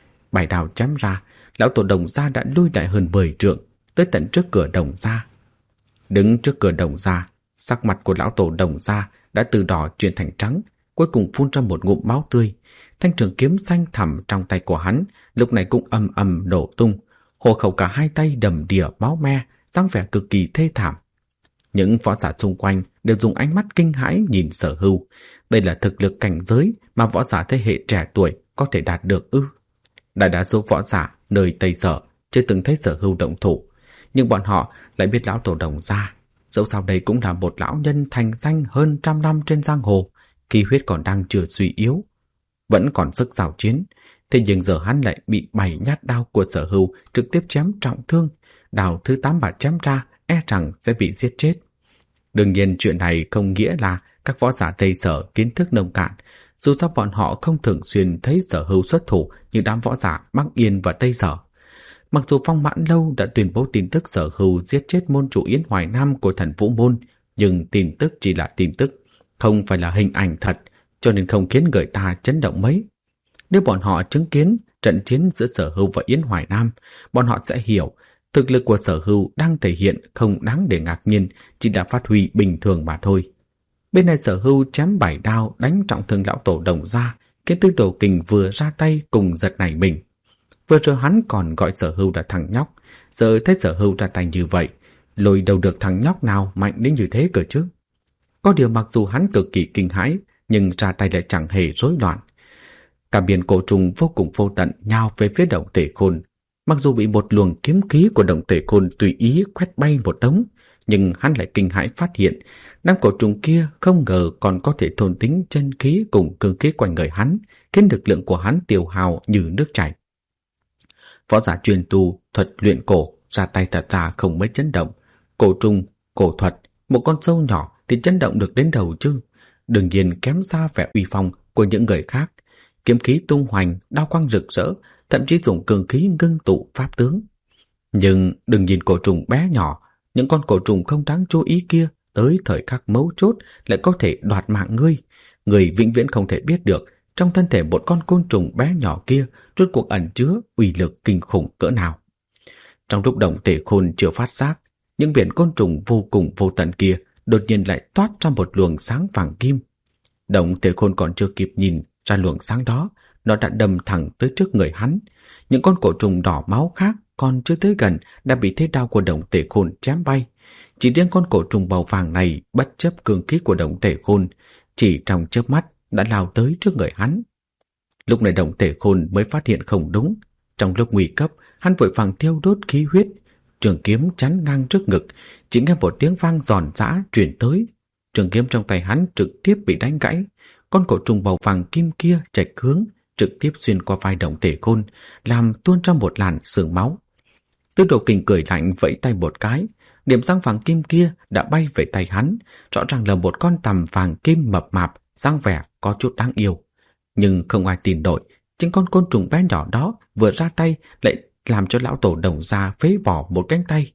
7 đao chém ra, lão tổ Đồng Gia đã lui lại hơn 10 trượng, tới tận trước cửa Đồng Gia. Đứng trước cửa Đồng Gia, sắc mặt của lão tổ Đồng Gia đã từ đỏ chuyển thành trắng, cuối cùng phun ra một ngụm máu tươi. Thanh trường kiếm xanh thẳm trong tay của hắn lúc này cũng ầm ầm nổ tung, hộ khẩu cả hai tay đầm đìa máu me, dáng vẻ cực kỳ thê thảm. Những võ giả xung quanh đều dùng ánh mắt kinh hãi nhìn Sở Hưu. Đây là thực lực cảnh giới mà võ giả thế hệ trẻ tuổi có thể đạt được ư? Đại đa số võ giả nơi Tây Sở chưa từng thấy Sở Hưu động thủ, nhưng bọn họ lại biết lão tổ Đồng Gia. Dẫu sao đây cũng là một lão nhân thành danh hơn 100 năm trên giang hồ, khí huyết còn đang chưa suy yếu, vẫn còn sức giao chiến. Thế nhưng giờ hắn lại bị 7 nhát đao của Sở Hưu trực tiếp chém trọng thương, đao thứ 8 bà chém ra e rằng sẽ bị giết chết. Đương nhiên chuyện này không nghĩa là các võ giả Tây Sở kiến thức nông cạn, dù sao bọn họ không thường xuyên thấy Sở Hưu xuất thủ như đám võ giả Bắc Yên và Tây Sở. Mặc dù Phong Mãn Lâu đã tuyên bố tin tức Sở Hưu giết chết môn chủ Yến Hoài Nam của Thần Vũ Môn, nhưng tin tức chỉ là tin tức, không phải là hình ảnh thật, cho nên không khiến người ta chấn động mấy. Nếu bọn họ chứng kiến trận chiến giữa Sở Hưu và Yến Hoài Nam, bọn họ sẽ hiểu thực lực của Sở Hưu đang thể hiện không đáng để ngạc nhiên, chỉ đã phát huy bình thường mà thôi. Bên này Sở Hưu chém 7 đao đánh trọng thương lão tổ Đồng Gia, khiến Tư Đồ Kình vừa ra tay cùng giật nảy mình. Vừa rồi hắn còn gọi Sở Hưu là thằng nhóc, giờ thấy Sở Hưu ra tay như vậy, lôi đâu được thằng nhóc nào mạnh đến như thế cơ chứ. Có điều mặc dù hắn cực kỳ kinh hãi, nhưng ra tay lại chẳng hề rối loạn. Cả biển cổ trùng vô cùng vô tận nhào về phía Động Tể Khôn. Mặc dù bị một luồng kiếm khí của Động Tể Khôn tùy ý quét bay một đống, nhưng hắn lại kinh hãi phát hiện đám cổ trùng kia không ngờ còn có thể thôn tính chân khí cùng cương khí quanh người hắn, khiến lực lượng của hắn tiêu hao như nước chảy. Võ giả chuyên tu thuật luyện cổ ra tay thật ra không mấy chấn động. Cổ trùng, cổ thuật, một con sâu nhỏ thì chấn động được đến đầu chứ. Đương nhiên kém xa vẻ uy phong của những người khác. Kiếm khí tung hoành, đao quang rực rỡ, thậm chí dùng cường khí ngưng tụ pháp tướng. Nhưng đừng nhìn cổ trùng bé nhỏ, những con cổ trùng không đáng chú ý kia tới thời khắc mấu chốt lại có thể đoạt mạng ngươi. Người vĩnh viễn không thể biết được trong thân thể một con côn trùng bé nhỏ kia rốt cuộc ẩn chứa uy lực kinh khủng cỡ nào. Trong lúc Động Tể Khôn chưa phát giác, những biển côn trùng vô cùng vô tận kia đột nhiên lại toát ra một luồng sáng vàng kim. Động Tể Khôn còn chưa kịp nhìn ra luồng sáng đó, nó đã đâm thẳng tới trước người hắn. Những con cổ trùng đỏ máu khác còn chưa tới gần đã bị thế đao của Động Tể Khôn chém bay. Chỉ riêng con cổ trùng màu vàng này bất chấp cường khí của Động Tể Khôn, chỉ trong chớp mắt đã lao tới trước người hắn. Lúc này Động Tể Khôn mới phát hiện không đúng. Trong lúc nguy cấp, hắn vội vàng thiêu đốt khí huyết, trường kiếm chắn ngang trước ngực, chỉ nghe một tiếng vang giòn giã truyền tới. Trường kiếm trong tay hắn trực tiếp bị đánh gãy. Con cổ trùng màu vàng kim kia chệch hướng, trực tiếp xuyên qua vai Động Tể Khôn, làm tuôn ra một làn sương máu. Tư Đồ Kình cười lạnh vẫy tay một cái, điểm sáng vàng kim kia đã bay về tay hắn, rõ ràng là một con tằm vàng kim mập mạp, dáng vẻ có chút đáng yêu. Nhưng không ai tin nổi, chính con côn trùng bé nhỏ đó vừa ra tay lại làm cho lão tổ Đồng Gia phế bỏ một cánh tay.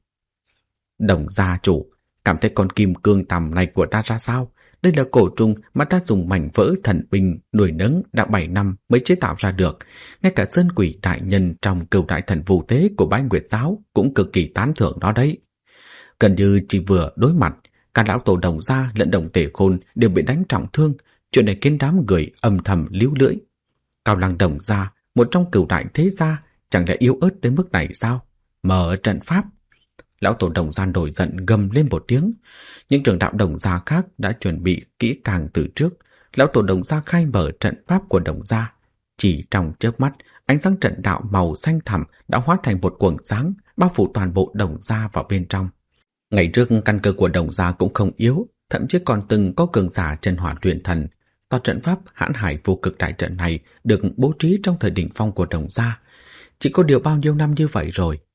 Đồng gia chủ, cảm thấy con kim cương tằm này của ta ra sao? Đây là cổ trùng mà ta dùng mảnh vỡ thần binh nuôi nấng đã 7 năm mới chế tạo ra được. Ngay cả Sơn Quỷ đại nhân trong Cửu Đại Thần Phù Tế của Bái Nguyệt Giáo cũng cực kỳ tán thưởng nó đấy. Gần như chỉ vừa đối mặt, cả lão tổ Đồng Gia lẫn Động Tể Khôn đều bị đánh trọng thương. Chuyện này khiến đám người âm thầm líu lưỡi. Cao Lăng Đồng Gia, một trong Cửu Đại thế gia, chẳng lẽ yếu ớt đến mức này sao? Mở trận pháp. Lão tổ Đồng Gia nổi giận gầm lên một tiếng. Những trưởng đạo Đồng Gia khác đã chuẩn bị kỹ càng từ trước. Lão tổ Đồng Gia khai mở trận pháp của Đồng Gia. Chỉ trong chớp mắt, ánh sáng trận đạo màu xanh thẳm đã hóa thành một quầng sáng bao phủ toàn bộ Đồng Gia vào bên trong. Ngày trước căn cơ của Đồng Gia cũng không yếu, thậm chí còn từng có cường giả chân hỏa luyện thần. Tòa trận pháp Hãn Hải Vô Cực đại trận này được bố trí trong thời đỉnh phong của Đồng Gia. Chỉ có điều bao nhiêu năm như vậy rồi,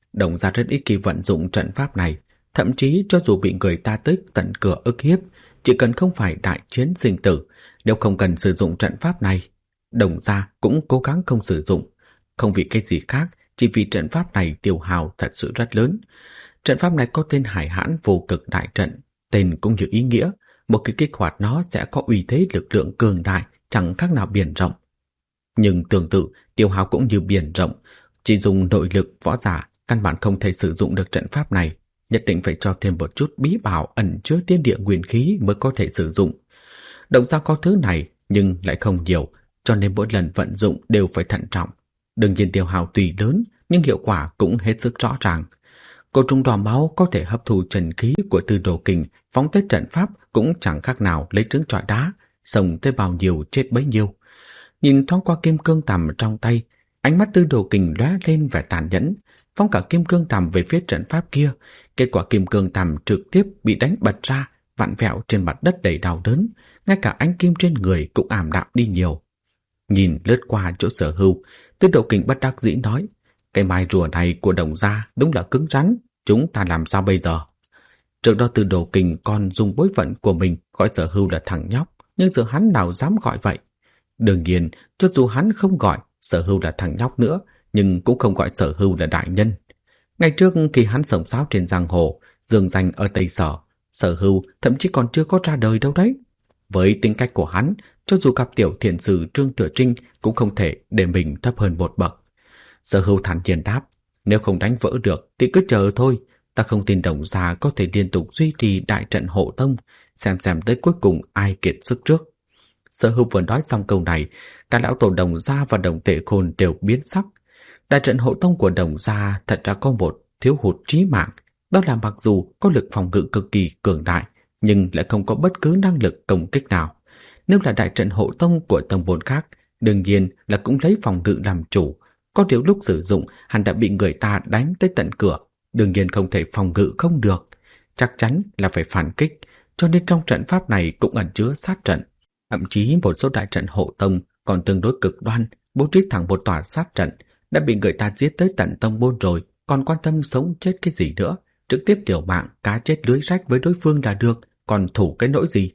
Đồng Gia rất ít khi vận dụng trận pháp này, thậm chí cho dù bị người ta tới tận cửa ức hiếp, chỉ cần không phải đại chiến sinh tử, nếu không cần sử dụng trận pháp này, Đồng Gia cũng cố gắng không sử dụng. Không vì cái gì khác, chỉ vì trận pháp này tiêu hao thật sự rất lớn. Trận pháp này có tên Hải Hãn Vô Cực Đại Trận, tên cũng như ý nghĩa, một khi kích hoạt nó sẽ có uy thế lực lượng cường đại, chẳng khác nào biển rộng. Nhưng tương tự, tiêu hao cũng như biển rộng, chỉ dùng nội lực võ giả, căn bản không thể sử dụng được trận pháp này, nhất định phải cho thêm một chút bí bảo ẩn chứa thiên địa nguyên khí mới có thể sử dụng. Đồng Gia có thứ này nhưng lại không nhiều, cho nên mỗi lần vận dụng đều phải thận trọng. Đương nhiên tiêu hao tùy lớn, nhưng hiệu quả cũng hết sức rõ ràng. Côn trùng đỏ máu có thể hấp thu chân khí của Tư Đồ Kình, phóng tới trận pháp cũng chẳng khác nào lấy trứng trọi đá, xông tới bao nhiêu chết bấy nhiêu. Nhìn thoáng qua kim cương tằm trong tay, ánh mắt Tư Đồ Kình lóe lên vẻ tàn nhẫn, phóng cả kim cương tằm về phía trận pháp kia. Kết quả kim cương tằm trực tiếp bị đánh bật ra, vặn vẹo trên mặt đất đầy đau đớn, ngay cả ánh kim trên người cũng ảm đạm đi nhiều. Nhìn lướt qua chỗ Sở Hưu, Tư Đồ Kình bất đắc dĩ nói: cái mai rùa này của Đồng Gia đúng là cứng rắn, chúng ta làm sao bây giờ? Trước đó Tư Đồ Kình còn dùng bối phận của mình gọi Sở Hưu là thằng nhóc, nhưng giờ hắn nào dám gọi vậy? Đương nhiên, cho dù hắn không gọi Sở Hưu là thằng nhóc nữa, nhưng cũng không gọi Sở Hưu là đại nhân. Ngày trước khi hắn sống sáo trên giang hồ, dương danh ở Tây Sở, Sở Hưu thậm chí còn chưa có ra đời đâu đấy. Với tính cách của hắn, cho dù gặp tiểu thiện sử Trương Thừa Trinh cũng không thể để mình thấp hơn một bậc. Sở Hưu thản nhiên đáp: nếu không đánh vỡ được thì cứ chờ thôi, ta không tin Đồng Gia có thể liên tục duy trì đại trận hộ tông, xem tới cuối cùng ai kiệt sức trước. Sở Hưu vừa nói xong câu này, cả lão tổ Đồng Gia và Đồng Tệ Khôn đều biến sắc. Đại trận hộ tông của Đồng Gia thật ra có một thiếu hụt chí mạng, đó là mặc dù có lực phòng ngự cực kỳ cường đại, nhưng lại không có bất cứ năng lực công kích nào. Nếu là đại trận hộ tông của tông môn khác, đương nhiên là cũng lấy phòng ngự làm chủ. Có điều lúc sử dụng, hắn đã bị người ta đánh tới tận cửa, đương nhiên không thể phòng ngự không được, chắc chắn là phải phản kích, cho nên trong trận pháp này cũng ẩn chứa sát trận. Thậm chí một số đại trận hộ tông còn tương đối cực đoan, bố trí thẳng một tòa sát trận, đã bị người ta giết tới tận tông môn rồi, còn quan tâm sống chết cái gì nữa, trực tiếp liều mạng cá chết lưới rách với đối phương là được, còn thủ cái nỗi gì.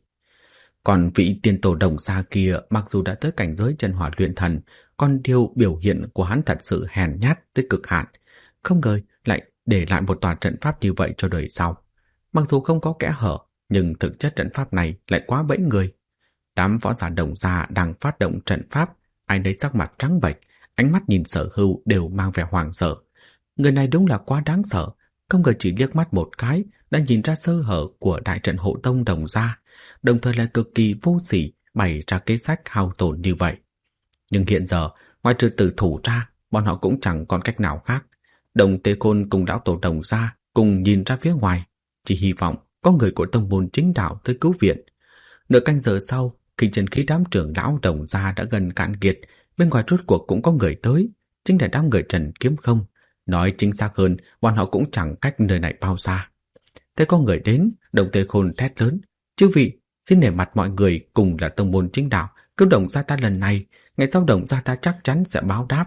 Còn vị tiền tổ Đồng Gia kia mặc dù đã tới cảnh giới chân hỏa luyện thần, còn điều biểu hiện của hắn thật sự hèn nhát tới cực hạn, không ngờ lại để lại một tòa trận pháp như vậy cho đời sau. Mặc dù không có kẽ hở, nhưng thực chất trận pháp này lại quá bẫy người. Đám võ giả Đồng Gia đang phát động trận pháp, ai nấy sắc mặt trắng bệch, ánh mắt nhìn Sở Hưu đều mang vẻ hoảng sợ. Người này đúng là quá đáng sợ, không ngờ chỉ liếc mắt một cái đã nhìn ra sơ hở của đại trận hộ tông Đồng Gia, đồng thời lại cực kỳ vô sỉ bày ra kế sách hao tổn như vậy. Nhưng hiện giờ, ngoài trừ tử thủ ra, bọn họ cũng chẳng còn cách nào khác. Đồng Tê Côn cùng lão tổ Đồng Gia cùng nhìn ra phía ngoài, chỉ hy vọng có người của tông môn chính đạo tới cứu viện. Nửa canh giờ sau, khi chân khí đám trưởng lão Đồng Gia đã gần cạn kiệt, bên ngoài rốt cuộc cũng có người tới, chính là đám người Trần Kiếm Không. Nói chính xác hơn, bọn họ cũng chẳng cách nơi này bao xa. Thế có người đến, Đồng Tê Khôn thét lớn: chư vị, xin nể mặt mọi người cùng là tông môn chính đạo, cứu Đồng Gia ta lần này, ngày sau Đồng Gia ta chắc chắn sẽ báo đáp.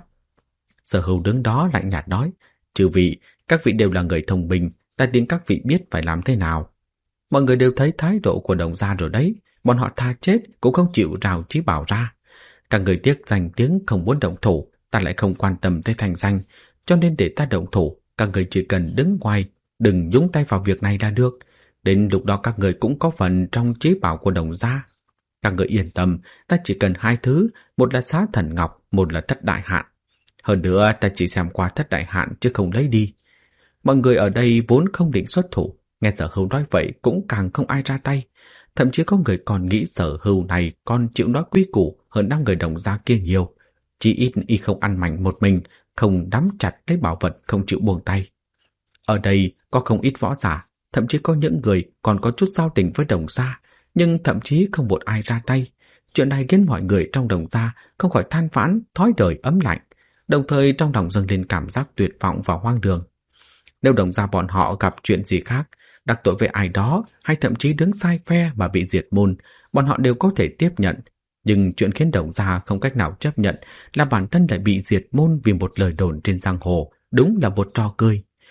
Sở Hưu đứng đó lạnh nhạt nói: chư vị, các vị đều là người thông minh, ta tin các vị biết phải làm thế nào. Mọi người đều thấy thái độ của Đồng Gia rồi đấy, bọn họ tha chết cũng không chịu rào chí bảo ra. Các người tiếc danh tiếng không muốn động thủ, ta lại không quan tâm tới thành danh, cho nên để ta động thủ, các người chỉ cần đứng ngoài, đừng nhúng tay vào việc này là được. Đến lúc đó các người cũng có phần trong chí bảo của Đồng Gia. Các người yên tâm, ta chỉ cần hai thứ, một là Xá Thần Ngọc, một là Thất Đại Hạn. Hơn nữa ta chỉ xem qua Thất Đại Hạn chứ không lấy đi. Mọi người ở đây vốn không định xuất thủ, nghe Sở Hưu nói vậy cũng càng không ai ra tay. Thậm chí có người còn nghĩ Sở Hưu này còn chịu nói quy củ hơn 5 người Đồng Gia kia nhiều. Chỉ ít y không ăn mảnh một mình, không nắm chặt lấy bảo vật không chịu buông tay. Ở đây có không ít võ giả, thậm chí có những người còn có chút giao tình với Đồng Gia, nhưng thậm chí không một ai ra tay. Chuyện này khiến mọi người trong Đồng Gia không khỏi than vãn thói đời ấm lạnh, đồng thời trong lòng dâng lên cảm giác tuyệt vọng và hoang đường. Nếu Đồng Gia bọn họ gặp chuyện gì khác, đắc tội với ai đó hay thậm chí đứng sai phe mà bị diệt môn, bọn họ đều có thể tiếp nhận. Nhưng chuyện khiến Đồng Gia không cách nào chấp nhận là bản thân lại bị diệt môn vì một lời đồn trên giang hồ, đúng là một trò cười.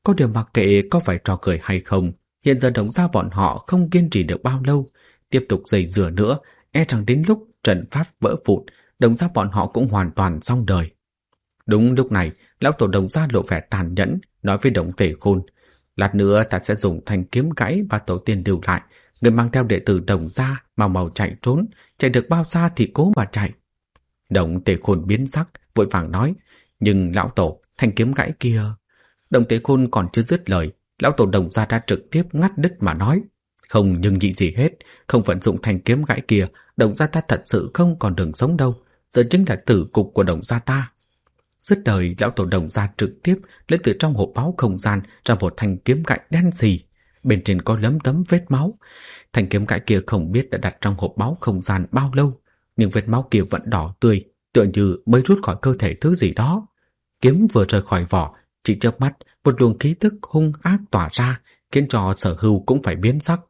Có điều mặc kệ có phải trò cười hay không, hiện giờ Đồng gia bọn họ không kiên trì được bao lâu, tiếp tục giày dừa nữa, e rằng đến lúc trận pháp vỡ vụn, Đồng gia bọn họ cũng hoàn toàn xong đời. Đúng lúc này, lão tổ Đồng gia lộ vẻ tàn nhẫn, nói với Đồng Tề Khôn: lát nữa ta sẽ dùng thanh kiếm gãy và tổ tiên lưu lại, người mang theo đệ tử Đồng gia mau mau chạy trốn, chạy được bao xa thì cố mà chạy. Đồng Tề Khôn biến sắc, vội vàng nói: nhưng lão tổ, thanh kiếm gãy kia... Đồng Tề Khôn còn chưa dứt lời, lão tổ Đồng gia đã trực tiếp ngắt đứt mà nói: không nhưng nhị gì hết, không vận dụng thanh kiếm gãy kia, Đồng gia ta thật sự không còn đường sống đâu, giờ chính là tử cục của Đồng gia ta. Dứt lời, lão tổ Đồng gia trực tiếp lấy từ trong hộp báu không gian ra một thanh kiếm gãy đen xì, bên trên có lấm tấm vết máu. Thanh kiếm gãy kia không biết đã đặt trong hộp báu không gian bao lâu, nhưng vết máu kia vẫn đỏ tươi, tựa như mới rút khỏi cơ thể thứ gì đó. Kiếm vừa rời khỏi vỏ, chỉ chớp mắt, một luồng khí tức hung ác tỏa ra, khiến cho Sở Hưu cũng phải biến sắc.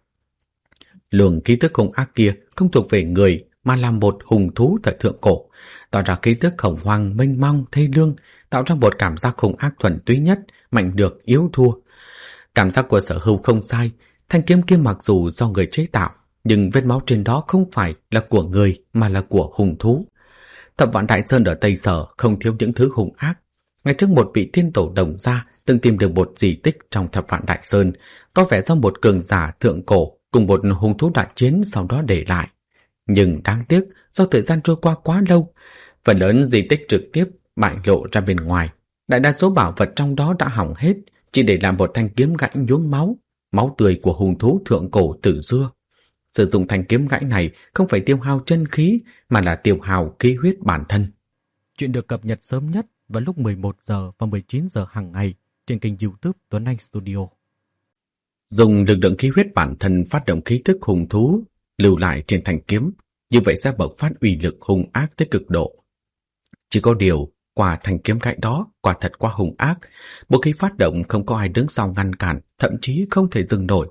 Luồng khí tức hung ác kia không thuộc về người, mà là một hùng thú thời thượng cổ, tỏ ra khí tức khổng hoang mênh mông thê lương, tạo ra một cảm giác hung ác thuần túy nhất, mạnh được yếu thua. Cảm giác của Sở Hưu không sai, thanh kiếm kia mặc dù do người chế tạo, nhưng vết máu trên đó không phải là của người mà là của hùng thú. Thập Vạn Đại Sơn ở Tây Sở không thiếu những thứ hung ác. Ngay trước một vị thiên tổ Đồng gia từng tìm được một di tích trong Thập Vạn Đại Sơn, có vẻ do một cường giả thượng cổ cùng một hung thú đại chiến sau đó để lại. Nhưng đáng tiếc, do thời gian trôi qua quá lâu, phần lớn di tích trực tiếp bại lộ ra bên ngoài. Đại đa số bảo vật trong đó đã hỏng hết, chỉ để làm một thanh kiếm gãy nhuốm máu, máu tươi của hung thú thượng cổ từ xưa. Sử dụng thanh kiếm gãy này không phải tiêu hao chân khí, mà là tiêu hao khí huyết bản thân. Chuyện được cập nhật sớm nhất vào lúc 11 giờ và 19 giờ hàng ngày trên kênh YouTube Tuấn Anh Studio. Dùng lực lượng khí huyết bản thân phát động khí tức hung thú lưu lại trên thanh kiếm, như vậy sẽ bộc phát uy lực hung ác tới cực độ. Chỉ có điều, quả thanh kiếm gãy đó quả thật quá hung ác, một khi phát động không có ai đứng sau ngăn cản, thậm chí không thể dừng nổi.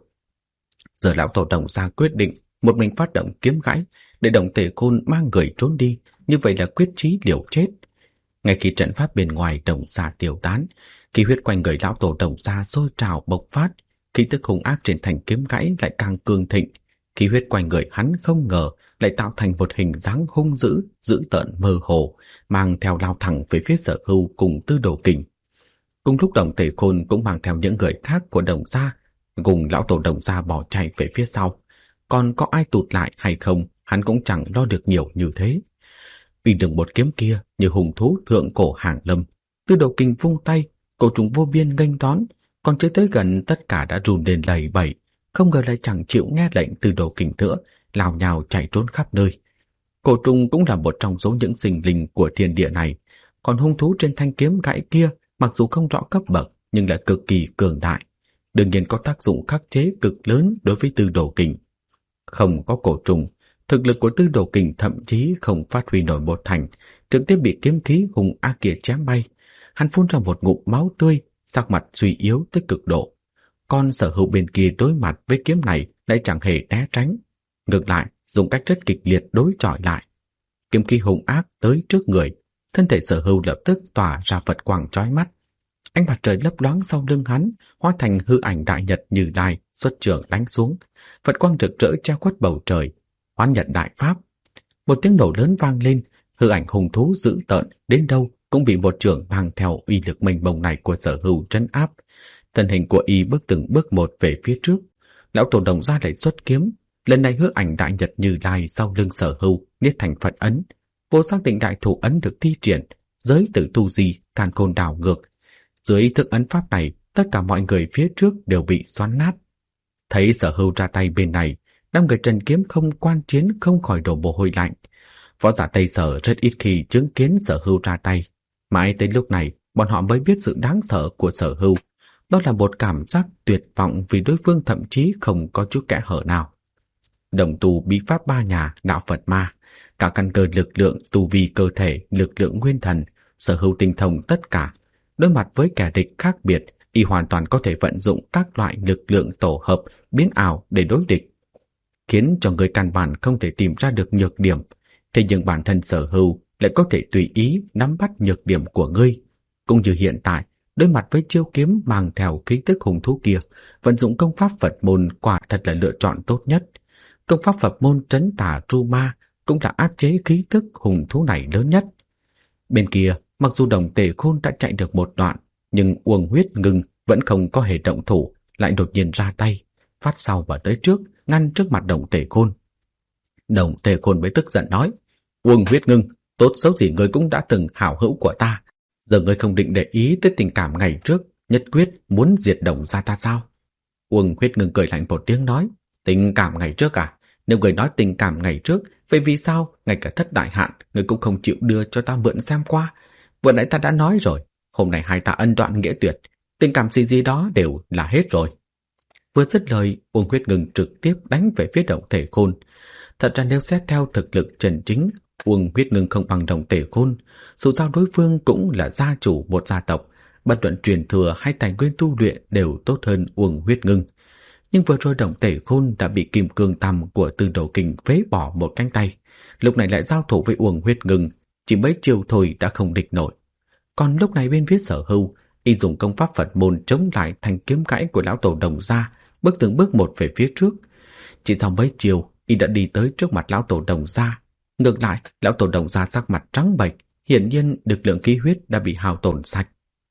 Giờ lão tổ Đồng gia quyết định một mình phát động kiếm gãy để Đồng Tề Khôn mang người trốn đi, như vậy là quyết chí liều chết. Ngay khi trận pháp bên ngoài Đồng gia tiêu tán, khí huyết quanh người lão tổ Đồng gia sôi trào bộc phát, khí tức hung ác trên thanh kiếm gãy lại càng cường thịnh. Khí huyết quanh người hắn không ngờ lại tạo thành một hình dáng hung dữ, dữ tợn mơ hồ, mang theo lao thẳng về phía Sở Hưu cùng Tư Đồ Kình. Cùng lúc Đồng Tề Khôn cũng mang theo những người khác của Đồng gia, cùng lão tổ Đồng gia bỏ chạy về phía sau. Còn có ai tụt lại hay không, hắn cũng chẳng lo được nhiều như thế. Vì đường một kiếm kia như hùng thú thượng cổ hàng lâm, Tư Đồ Kình vung tay, cổ trùng vô biên nghênh đón, còn chưa tới gần tất cả đã run lên lầy bẩy, không ngờ lại chẳng chịu nghe lệnh Tư Đồ Kình nữa, lao nhào chạy trốn khắp nơi. Cổ trùng cũng là một trong số những sinh linh của thiên địa này, còn hung thú trên thanh kiếm gãy kia mặc dù không rõ cấp bậc nhưng lại cực kỳ cường đại, đương nhiên có tác dụng khắc chế cực lớn đối với Tư Đồ Kình. Không có cổ trùng, thực lực của Tư Đồ Kình thậm chí không phát huy nổi một thành, trực tiếp bị kiếm khí hung ác kia chém bay. Hắn phun ra một ngụm máu tươi, sắc mặt suy yếu tới cực độ. Con Sở Hữu bên kia đối mặt với kiếm này lại chẳng hề né tránh, ngược lại dùng cách rất kịch liệt đối chọi lại. Kiếm khí hung ác tới trước người, thân thể Sở Hữu lập tức tỏa ra Phật quang chói mắt. Ánh mặt trời lấp loáng sau lưng hắn, hóa thành hư ảnh đại nhật Như Lai xuất trường đánh xuống. Phật quang rực rỡ che khuất bầu trời, hoán nhật đại pháp. Một tiếng nổ lớn vang lên, hư ảnh hung thú dữ tợn đến đâu cũng bị một trường mang theo uy lực mênh mông này của Sở Hữu trấn áp. Thân hình của y bước từng bước một về phía trước. Lão tổ Đồng gia lại xuất kiếm, lần này hư ảnh đại nhật Như Lai sau lưng Sở Hữu niết thành Phật ấn. Vô xác định đại thủ ấn được thi triển, giới tử tu di càn khôn đảo ngược. Dưới thức ấn pháp này, tất cả mọi người phía trước đều bị xoắn nát. Thấy Sở Hữu ra tay bên này, đám người Trần Kiếm không quan chiến không khỏi đổ mồ hôi lạnh. Võ giả Tây Sở rất ít khi chứng kiến Sở Hữu ra tay. Mãi tới lúc này, bọn họ mới biết sự đáng sợ của Sở Hữu. Đó là một cảm giác tuyệt vọng vì đối phương thậm chí không có chút kẽ hở nào. Đồng tu bí pháp ba nhà đạo Phật ma, cả căn cơ lực lượng tu vi cơ thể, lực lượng nguyên thần, Sở Hữu tinh thông tất cả. Đối mặt với kẻ địch khác biệt, y hoàn toàn có thể vận dụng các loại lực lượng tổ hợp biến ảo để đối địch, khiến cho người căn bản không thể tìm ra được nhược điểm. Thế nhưng bản thân Sở Hữu lại có thể tùy ý nắm bắt nhược điểm của ngươi. Cũng như hiện tại, đối mặt với chiêu kiếm mang theo khí tức hung thú kia, vận dụng công pháp Phật môn quả thật là lựa chọn tốt nhất. Công pháp Phật môn trấn tà tru ma cũng là áp chế khí tức hung thú này lớn nhất. Bên kia, mặc dù Đồng Tề Khôn đã chạy được một đoạn, nhưng Uông Huyết Ngưng vẫn không có hề động thủ, lại đột nhiên ra tay, phát sau và tới trước, ngăn trước mặt Đồng Tề Khôn. Đồng Tề Khôn mới tức giận nói: Uông Huyết Ngưng, tốt xấu gì ngươi cũng đã từng hảo hữu của ta, giờ ngươi không định để ý tới tình cảm ngày trước, nhất quyết muốn diệt Đồng gia ta sao? Uông Huyết Ngưng cười lạnh một tiếng nói: Tình cảm ngày trước à? Nếu ngươi nói tình cảm ngày trước, vậy vì sao ngay cả thất đại hạn ngươi cũng không chịu đưa cho ta mượn xem qua? Vừa nãy ta đã nói rồi, hôm nay hai ta ân đoạn nghĩa tuyệt, tình cảm gì đó đều là hết rồi. Vừa dứt lời, Uông Huyết Ngưng trực tiếp đánh về phía Đồng Tề Khôn. Thật ra nếu xét theo thực lực chân chính, Uông Huyết Ngưng không bằng Đồng Tề Khôn, dù sao đối phương cũng là gia chủ một gia tộc, bất luận truyền thừa hay tài nguyên tu luyện đều tốt hơn Uông Huyết Ngưng. Nhưng vừa rồi Đồng Tề Khôn đã bị kim cương tằm của Tư Đồ Kình phế bỏ một cánh tay, lúc này lại giao thủ với Uông Huyết Ngưng, chỉ mấy chiêu thôi đã không địch nổi. Còn lúc này bên phía Sở Hưu, y dùng công pháp Phật môn chống lại thanh kiếm gãy của lão tổ Đồng gia, bước từng bước một về phía trước. Chỉ sau mấy chiều, y đã đi tới trước mặt lão tổ Đồng gia. Ngược lại, lão tổ Đồng gia sắc mặt trắng bệch, hiển nhiên lực lượng khí huyết đã bị hao tổn sạch.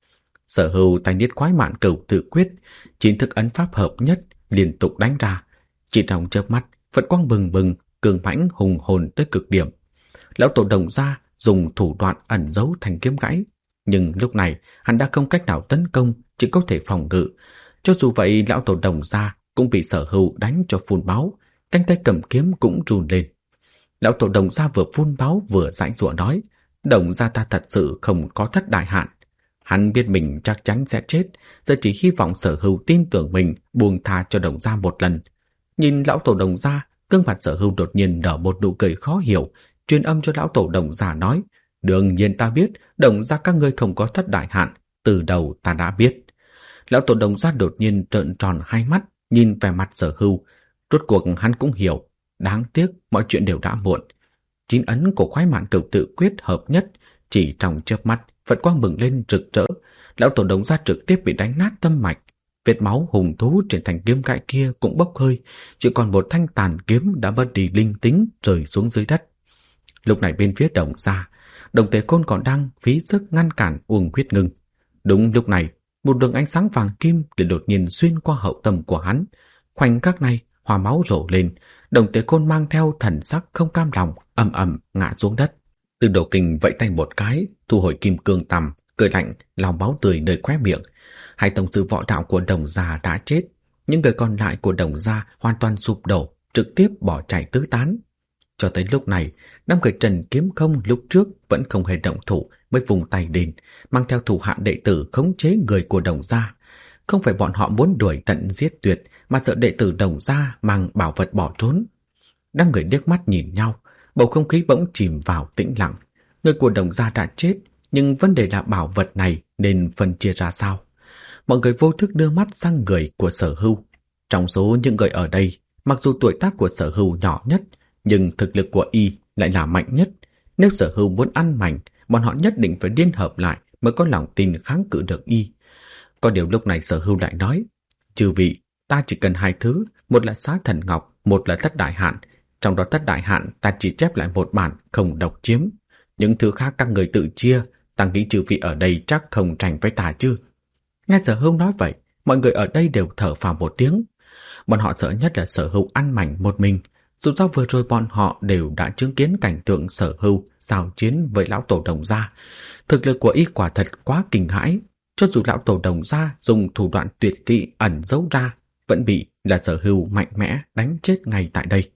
Sở Hưu tay niết Quái Mạn Cửu Tự Quyết, 9 thức ấn pháp hợp nhất liên tục đánh ra. Chỉ trong chớp mắt, Phật quang bừng bừng, cường mãnh hùng hồn tới cực điểm. Lão tổ Đồng gia dùng thủ đoạn ẩn giấu thanh kiếm gãy, nhưng lúc này hắn đã không cách nào tấn công, chỉ có thể phòng ngự. Cho dù vậy, lão tổ Đồng gia cũng bị Sở Hưu đánh cho phun máu, cánh tay cầm kiếm cũng run lên. Lão tổ Đồng gia vừa phun máu vừa giãy giụa nói: Đồng gia ta thật sự không có thất đại hạn. Hắn biết mình chắc chắn sẽ chết, giờ chỉ hy vọng Sở Hưu tin tưởng mình, buông tha cho Đồng gia một lần. Nhìn lão tổ Đồng gia, gương mặt Sở Hưu đột nhiên nở một nụ cười khó hiểu, truyền âm cho lão tổ Đồng gia nói: Đương nhiên ta biết, Đồng gia các ngươi không có thất đại hạn, từ đầu ta đã biết. Lão tổ Đồng gia đột nhiên trợn tròn hai mắt, nhìn về mặt Sở Hưu. Rốt cuộc hắn cũng hiểu, đáng tiếc mọi chuyện đều đã muộn. 9 ấn của Quái Mạn Cửu Tự Quyết hợp nhất, chỉ trong chớp mắt, Phật quang bừng lên rực rỡ. Lão tổ Đồng gia trực tiếp bị đánh nát tâm mạch, vết máu hùng thú trên thanh kiếm gãy kia cũng bốc hơi, chỉ còn một thanh tàn kiếm đã mất đi linh tính rơi xuống dưới đất. Lúc này bên phía Đồng gia, Đồng Tề Khôn còn đang phí sức ngăn cản Uông Huyết Ngưng. Đúng lúc này, một đường ánh sáng vàng kim liền đột nhiên xuyên qua hậu tâm của hắn. Khoảnh khắc này, hoa máu rổ lên, Đồng Tề Khôn mang theo thần sắc không cam lòng, ầm ầm ngã xuống đất. Tư Đồ Kình vẫy tay một cái, thu hồi kim cương tằm, cười lạnh, lau máu tươi nơi khóe miệng. Hai tổng sư võ đạo của Đồng gia đã chết, những người còn lại của Đồng gia hoàn toàn sụp đổ, trực tiếp bỏ chạy tứ tán. Cho tới lúc này, 5 người Trần Kiếm Không lúc trước vẫn không hề động thủ, mới vùng tay đến, mang theo thủ hạ đệ tử khống chế người của Đồng gia. Không phải bọn họ muốn đuổi tận giết tuyệt, mà sợ đệ tử Đồng gia mang bảo vật bỏ trốn. 5 người liếc mắt nhìn nhau, bầu không khí bỗng chìm vào tĩnh lặng. Người của Đồng gia đã chết, nhưng vấn đề là bảo vật này nên phân chia ra sao? Mọi người vô thức đưa mắt sang người của Sở Hưu. Trong số những người ở đây, mặc dù tuổi tác của Sở Hưu nhỏ nhất, nhưng thực lực của y lại là mạnh nhất. Nếu Sở Hưu muốn ăn mảnh, bọn họ nhất định phải liên hợp lại mới có lòng tin kháng cự được y. Có điều lúc này Sở Hưu lại nói: Chư vị, ta chỉ cần 2 thứ, một là Xá Thần Ngọc, một là Thất Đại Hạn. Trong đó Thất Đại Hạn ta chỉ chép lại một bản, không độc chiếm. Những thứ khác các người tự chia, ta nghĩ chư vị ở đây chắc không tranh với ta chứ. Nghe Sở Hưu nói vậy, mọi người ở đây đều thở phào một tiếng. Bọn họ sợ nhất là Sở Hưu ăn mảnh một mình. Dù sao vừa rồi bọn họ đều đã chứng kiến cảnh tượng Sở Hưu giao chiến với lão tổ Đồng gia. Thực lực của y quả thật quá kinh hãi. Cho dù lão tổ Đồng gia dùng thủ đoạn tuyệt kỹ ẩn giấu ra, vẫn bị là Sở Hưu mạnh mẽ đánh chết ngay tại đây.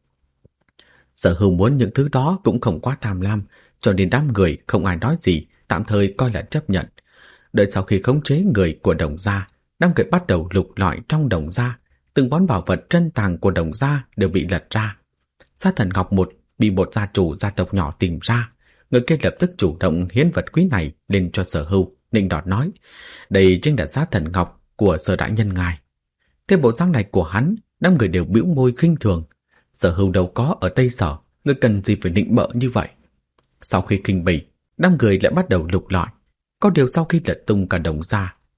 Sở Hưu muốn những thứ đó cũng không quá tham lam, cho nên đám người không ai nói gì, tạm thời coi là chấp nhận. Đợi sau khi khống chế người của Đồng gia, đám người bắt đầu lục lọi trong Đồng gia. Từng món bảo vật trân tàng của Đồng gia đều bị lật ra. Xá Thần Ngọc bị một gia chủ gia tộc nhỏ tìm ra. Người kia lập tức chủ động hiến vật quý này lên cho Sở Hưu, nịnh đọt nói: Đây chính là Xá Thần Ngọc của Sở đại nhân ngài. Thế bộ dáng này của hắn, đám người đều bĩu môi khinh thường. Sở Hưu đâu có ở Tây Sở, người cần gì phải nịnh bợ như vậy? Sau khi khinh bỉ, đám người lại bắt đầu lục lọi. Có điều sau khi lật tung cả Đồng gia,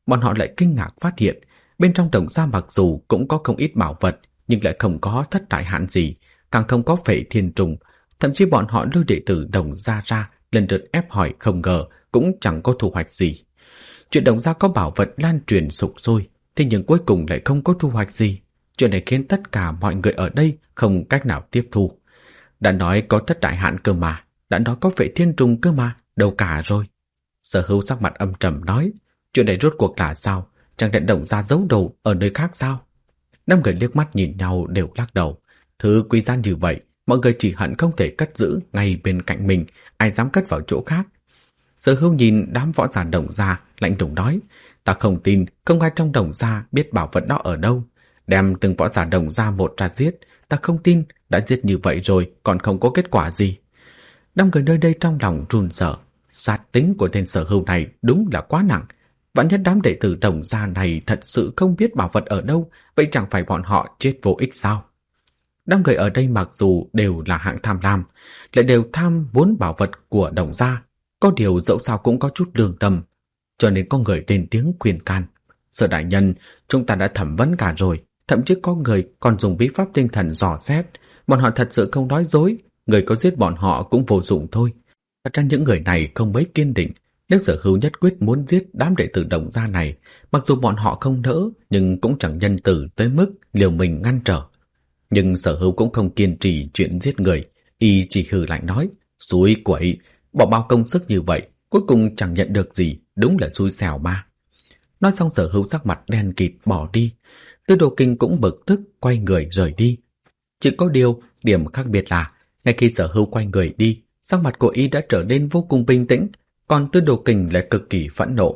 bọn họ lại kinh ngạc phát hiện bên trong Đồng gia mặc dù cũng có không ít bảo vật, nhưng lại không có thất đại hạn gì, càng không có phệ thiên trùng. Thậm chí bọn họ lôi đệ tử Đồng gia ra lần lượt ép hỏi không ngờ cũng chẳng có thu hoạch gì. Chuyện Đồng gia có bảo vật lan truyền sục sôi, thế nhưng cuối cùng lại không có thu hoạch gì. Chuyện này khiến tất cả mọi người ở đây không cách nào tiếp thu. Đã nói có thất đại hạn cơ mà, đã nói có phệ thiên trùng cơ mà, đâu cả rồi. Sở Hữu sắc mặt âm trầm nói, chuyện này rốt cuộc là sao? Chẳng lẽ Đồng gia giấu đồ ở nơi khác sao? Năm người liếc mắt nhìn nhau đều lắc đầu. Thứ quý giá như vậy, mọi người chỉ hận không thể cất giữ ngay bên cạnh mình, ai dám cất vào chỗ khác. Sở Hữu nhìn đám võ giả Đồng gia, lạnh lùng nói, ta không tin không ai trong Đồng gia biết bảo vật đó ở đâu. Đem từng võ giả Đồng gia một ra giết, ta không tin đã giết như vậy rồi còn không có kết quả gì. Năm người nơi đây trong lòng run sợ, sát tính của tên Sở Hữu này đúng là quá nặng. Vạn nhất đám đệ tử Đồng gia này thật sự không biết bảo vật ở đâu, vậy chẳng phải bọn họ chết vô ích sao? Đám người ở đây mặc dù đều là hạng tham lam, lại đều tham muốn bảo vật của Đồng gia, có điều dẫu sao cũng có chút lương tâm, cho nên có người lên tiếng khuyên can. Sở đại nhân, chúng ta đã thẩm vấn cả rồi, thậm chí có người còn dùng bí pháp tinh thần dò xét, bọn họ thật sự không nói dối, người có giết bọn họ cũng vô dụng thôi. Thật ra những người này không mấy kiên định, nếu Sở Hữu nhất quyết muốn giết đám đệ tử Đồng gia này, mặc dù bọn họ không nỡ, nhưng cũng chẳng nhân từ tới mức liều mình ngăn trở. Nhưng Sở Hữu cũng không kiên trì chuyện giết người, y chỉ hừ lạnh nói, xui quậy, bỏ bao công sức như vậy, cuối cùng chẳng nhận được gì, đúng là xui xẻo mà. Nói xong Sở Hữu sắc mặt đen kịt bỏ đi. Tư Đồ Kinh cũng bực tức quay người rời đi. Chỉ có điều, điểm khác biệt là, ngay khi Sở Hữu quay người đi, sắc mặt của y đã trở nên vô cùng bình tĩnh, còn Tư Đồ Kinh lại cực kỳ phẫn nộ.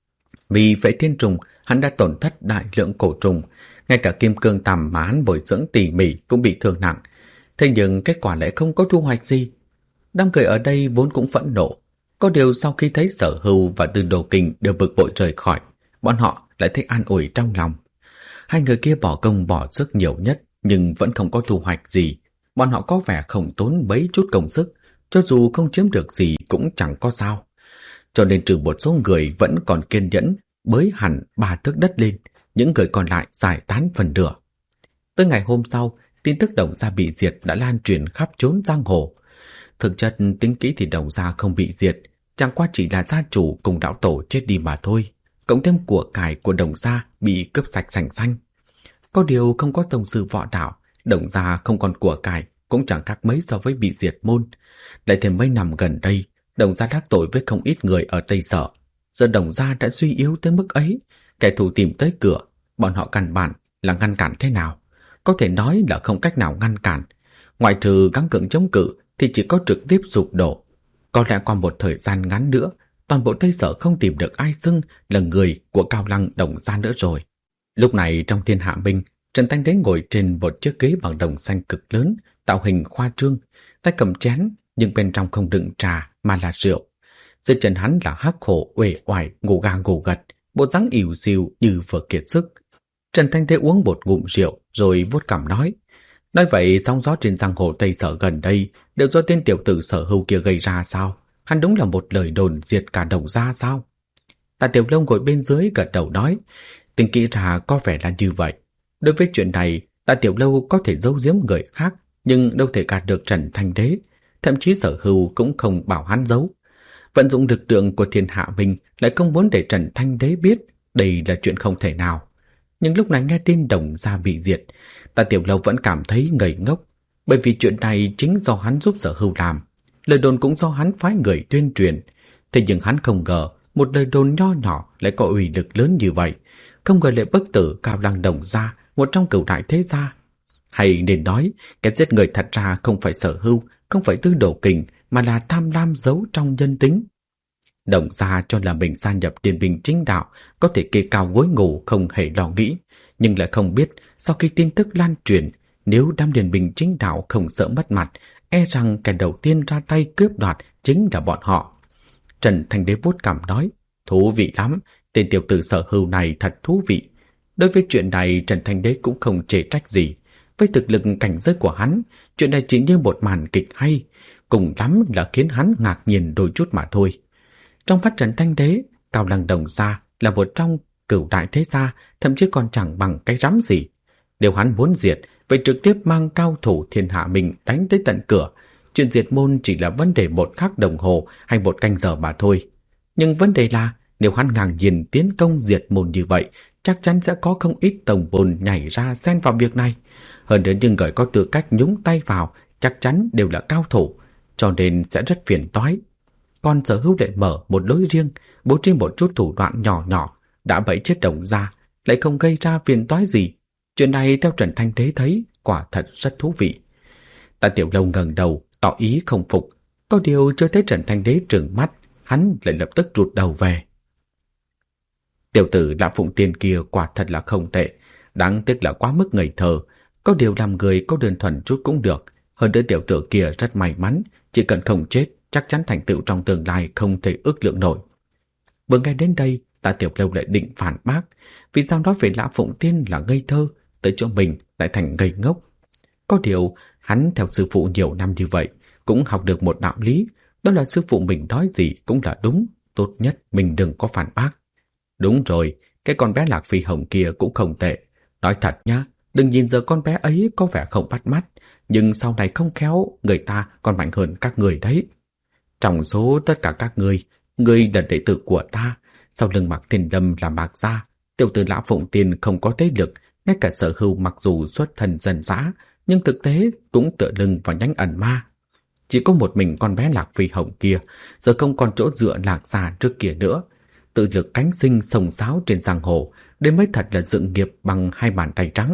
Vì phệ thiên trùng, hắn đã tổn thất đại lượng cổ trùng, ngay cả kim cương tằm mà hắn bồi dưỡng tỉ mỉ cũng bị thương nặng. Thế nhưng kết quả lại không có thu hoạch gì. Đám người ở đây vốn cũng phẫn nộ, có điều sau khi thấy Sở Hữu và Tư Đồ Kinh đều bực bội rời khỏi, bọn họ lại thấy an ủi trong lòng. Hai người kia bỏ công bỏ sức nhiều nhất nhưng vẫn không có thu hoạch gì. Bọn họ có vẻ không tốn mấy chút công sức, cho dù không chiếm được gì cũng chẳng có sao. Cho nên trừ một số người vẫn còn kiên nhẫn bới hẳn 3 thước đất lên, những người còn lại giải tán phần nửa. Tới ngày hôm sau, tin tức Đồng gia bị diệt đã lan truyền khắp chốn giang hồ. Thực chất tính kỹ thì Đồng gia không bị diệt, chẳng qua chỉ là gia chủ cùng đạo tổ chết đi mà thôi. Cộng thêm của cải của Đồng gia bị cướp sạch sành xanh. Có điều không có tông sư võ đạo, Đồng gia không còn của cải cũng chẳng khác mấy so với bị diệt môn. Lại thêm mấy năm gần đây, Đồng gia đắc tội với không ít người ở Tây Sở. Giờ Đồng gia đã suy yếu tới mức ấy, kẻ thù tìm tới cửa, bọn họ căn bản là ngăn cản thế nào? Có thể nói là không cách nào ngăn cản. Ngoại trừ gắng gượng chống cự thì chỉ có trực tiếp sụp đổ. Có lẽ qua một thời gian ngắn nữa, toàn bộ Tây Sở không tìm được ai xưng là người của Cao Lăng Đồng gia nữa rồi. Lúc này trong Thiên Hạ Binh, Trần Thanh Đế ngồi trên một chiếc ghế bằng đồng xanh cực lớn, tạo hình khoa trương, tay cầm chén nhưng bên trong không đựng trà mà là rượu. Dưới chân hắn là Hắc Hổ uể oải ngủ gà ngủ gật, bộ dáng ỉu xìu như vừa kiệt sức. Trần Thanh Đế uống một ngụm rượu rồi vuốt cằm nói vậy sóng gió trên giang hồ Tây Sở gần đây đều do tên tiểu tử Sở Hữu kia gây ra sao? Hắn đúng là một lời đồn diệt cả Đồng gia sao? Tạ Tiểu Lâu ngồi bên dưới gật đầu nói, tính kỹ ra có vẻ là như vậy. Đối với chuyện này, Tạ Tiểu Lâu có thể giấu giếm người khác, nhưng đâu thể gạt được Trần Thanh Đế. Thậm chí Sở Hữu cũng không bảo hắn giấu. Vận dụng lực lượng của Thiên Hạ Binh lại không muốn để Trần Thanh Đế biết, đây là chuyện không thể nào. Nhưng lúc này nghe tin Đồng gia bị diệt, Tạ Tiểu Lâu vẫn cảm thấy ngây ngốc, bởi vì chuyện này chính do hắn giúp Sở Hữu làm. Lời đồn cũng do hắn phái người tuyên truyền. Thế nhưng hắn không ngờ một lời đồn nho nhỏ lại có uy lực lớn như vậy, không ngờ lại bức tử Cao Lăng Đồng gia, một trong cửu đại thế gia. Hay nên nói, cái giết người thật ra không phải Sở Hữu, không phải Tư Đồ Kình, mà là tham lam giấu trong nhân tính. Đồng gia cho là mình gia nhập Điền Bình Chính Đạo, có thể kê cao gối ngủ không hề lo nghĩ, nhưng lại không biết sau khi tin tức lan truyền, nếu đám Điền Bình Chính Đạo không sợ mất mặt, e rằng kẻ đầu tiên ra tay cướp đoạt chính là bọn họ. Trần Thanh Đế vuốt cằm nói, thú vị lắm, tên tiểu tử Sở Hữu này thật thú vị. Đối với chuyện này Trần Thanh Đế cũng không chê trách gì. Với thực lực cảnh giới của hắn, chuyện này chỉ như một màn kịch hay, cùng lắm là khiến hắn ngạc nhiên đôi chút mà thôi. Trong mắt Trần Thanh Đế, Cao Lăng Đồng gia là một trong cửu đại thế gia, thậm chí còn chẳng bằng cái rắm gì. Nếu hắn muốn diệt, vậy trực tiếp mang cao thủ thiên hạ mình đánh tới tận cửa. Chuyện diệt môn chỉ là vấn đề một khắc đồng hồ hay một canh giờ mà thôi. Nhưng vấn đề là, nếu hắn ngang nhiên tiến công diệt môn như vậy, chắc chắn sẽ có không ít tổng bồn nhảy ra xen vào việc này. Hơn nữa những người có tư cách nhúng tay vào chắc chắn đều là cao thủ, cho nên sẽ rất phiền toái. Còn Sở Hữu lại mở một lối riêng, bố trí một chút thủ đoạn nhỏ nhỏ, đã bẫy chết Đồng gia, lại không gây ra phiền toái gì. Chuyện này theo Trần Thanh Đế thấy quả thật rất thú vị. Tạ Tiểu Lâu ngẩng đầu, tỏ ý không phục. Có điều chưa thấy Trần Thanh Đế trừng mắt, hắn lại lập tức rụt đầu về. Tiểu tử Lã Phụng Tiên kia quả thật là không tệ, đáng tiếc là quá mức ngây thơ. Có điều làm người có đơn thuần chút cũng được. Hơn nữa tiểu tử kia rất may mắn, chỉ cần không chết, chắc chắn thành tựu trong tương lai không thể ước lượng nổi. Vừa nghe đến đây, Tạ Tiểu Lâu lại định phản bác, vì sao nói về Lã Phụng Tiên là ngây thơ, tới chỗ mình lại thành ngây ngốc. Có điều, hắn theo sư phụ nhiều năm như vậy, cũng học được một đạo lý, đó là sư phụ mình nói gì cũng là đúng, tốt nhất mình đừng có phản bác. Đúng rồi, cái con bé Lạc Phi Hồng kia cũng không tệ. Nói thật nhá, đừng nhìn giờ con bé ấy có vẻ không bắt mắt, nhưng sau này không khéo, người ta còn mạnh hơn các người đấy. Trong số tất cả các người là đệ tử của ta, sau lưng Mạc Thiên Lâm là Mạc gia, tiểu tử Lã Phụng Tiên không có thế lực, ngay cả Sở Hữu mặc dù xuất thân dân dã, nhưng thực tế cũng tựa lưng vào nhánh ẩn ma. Chỉ có một mình con bé Lạc Phi Hồng kia, giờ không còn chỗ dựa Lạc gia trước kia nữa. Tự lực cánh sinh sông sáo trên giang hồ, đây mới thật là dựng nghiệp bằng hai bàn tay trắng.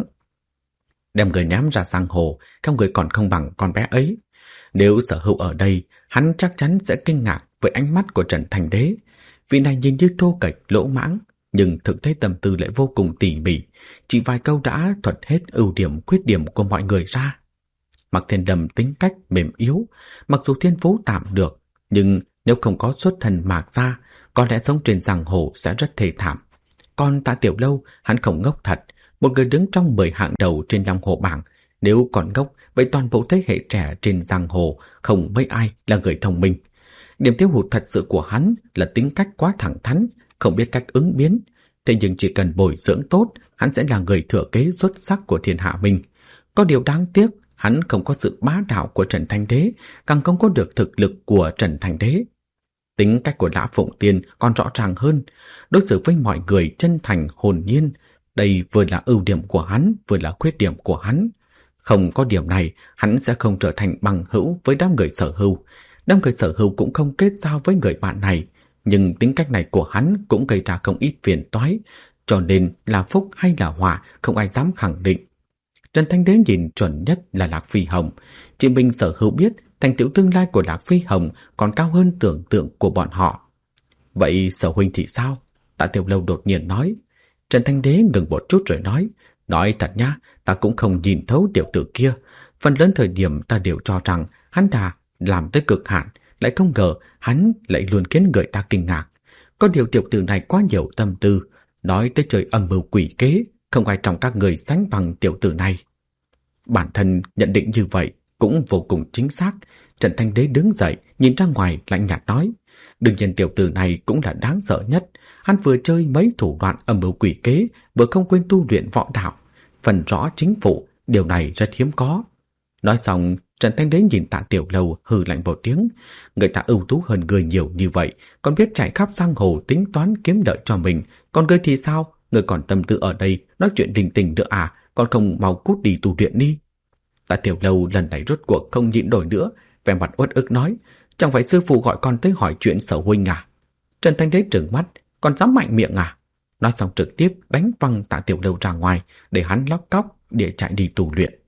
Đem người ném ra giang hồ, không người còn không bằng con bé ấy. Nếu Sở Hữu ở đây, hắn chắc chắn sẽ kinh ngạc với ánh mắt của Trần Thanh Đế. Vị này nhìn như thô kệch lỗ mãng, nhưng thực tế tâm tư lại vô cùng tỉ mỉ, chỉ vài câu đã thuật hết ưu điểm khuyết điểm của mọi người ra. Mạc Thiên Lâm tính cách mềm yếu, mặc dù thiên phú tạm được, nhưng nếu không có xuất thân Mạc gia, có lẽ sống trên giang hồ sẽ rất thê thảm. Còn Tạ Tiểu Lâu, hắn không ngốc thật, một người đứng trong 10 hạng đầu trên Long Hồ bảng, nếu còn ngốc, vậy toàn bộ thế hệ trẻ trên giang hồ không mấy ai là người thông minh. Điểm thiếu hụt thật sự của hắn là tính cách quá thẳng thắn, không biết cách ứng biến. Thế nhưng chỉ cần bồi dưỡng tốt, hắn sẽ là người thừa kế xuất sắc của thiên hạ mình. Có điều đáng tiếc, hắn không có sự bá đạo của Trần Thanh Đế, càng không có được thực lực của Trần Thanh Đế. Tính cách của Lã Phụng Tiên còn rõ ràng hơn, đối xử với mọi người chân thành hồn nhiên. Đây vừa là ưu điểm của hắn, vừa là khuyết điểm của hắn. Không có điểm này, hắn sẽ không trở thành bằng hữu với đám người Sở Hữu. Đám người Sở Hữu cũng không kết giao với người bạn này, nhưng tính cách này của hắn cũng gây ra không ít phiền toái, cho nên là phúc hay là họa không ai dám khẳng định. Trần Thanh Đế nhìn chuẩn nhất là Lạc Phi Hồng, chỉ mình Sở Hữu biết thành tựu tương lai của Lạc Phi Hồng còn cao hơn tưởng tượng của bọn họ. Vậy Sở huynh thì sao? Tạ Tiểu Lâu đột nhiên nói. Trần Thanh Đế ngừng một chút rồi nói thật nhá, ta cũng không nhìn thấu tiểu tử kia. Phần lớn thời điểm ta đều cho rằng hắn đã làm tới cực hạn, lại không ngờ hắn lại luôn khiến người ta kinh ngạc. Có điều tiểu tử này quá nhiều tâm tư, nói tới trời âm mưu quỷ kế, không ai trong các người sánh bằng tiểu tử này. Bản thân nhận định như vậy cũng vô cùng chính xác. Trần Thanh Đế đứng dậy, nhìn ra ngoài lạnh nhạt nói, đương nhiên tiểu tử này cũng là đáng sợ nhất. Hắn vừa chơi mấy thủ đoạn âm mưu quỷ kế, vừa không quên tu luyện võ đạo, phần rõ chính phủ, điều này rất hiếm có. Nói xong, Trần Thanh Đế nhìn Tạ Tiểu Lâu hừ lạnh một tiếng. Người ta ưu tú hơn người nhiều như vậy, còn biết chạy khắp giang hồ tính toán kiếm lợi cho mình. Còn ngươi thì sao? Ngươi còn tâm tư ở đây nói chuyện linh tinh nữa à? Còn không mau cút đi tu luyện đi. Tạ Tiểu Lâu lần này rốt cuộc không nhịn nổi nữa, vẻ mặt uất ức nói, chẳng phải sư phụ gọi con tới hỏi chuyện Sở huynh à? Trần Thanh Đế trừng mắt, còn dám mạnh miệng à? Nói xong trực tiếp đánh văng Tạ Tiểu Lâu ra ngoài, để hắn lóc cóc để chạy đi tu luyện.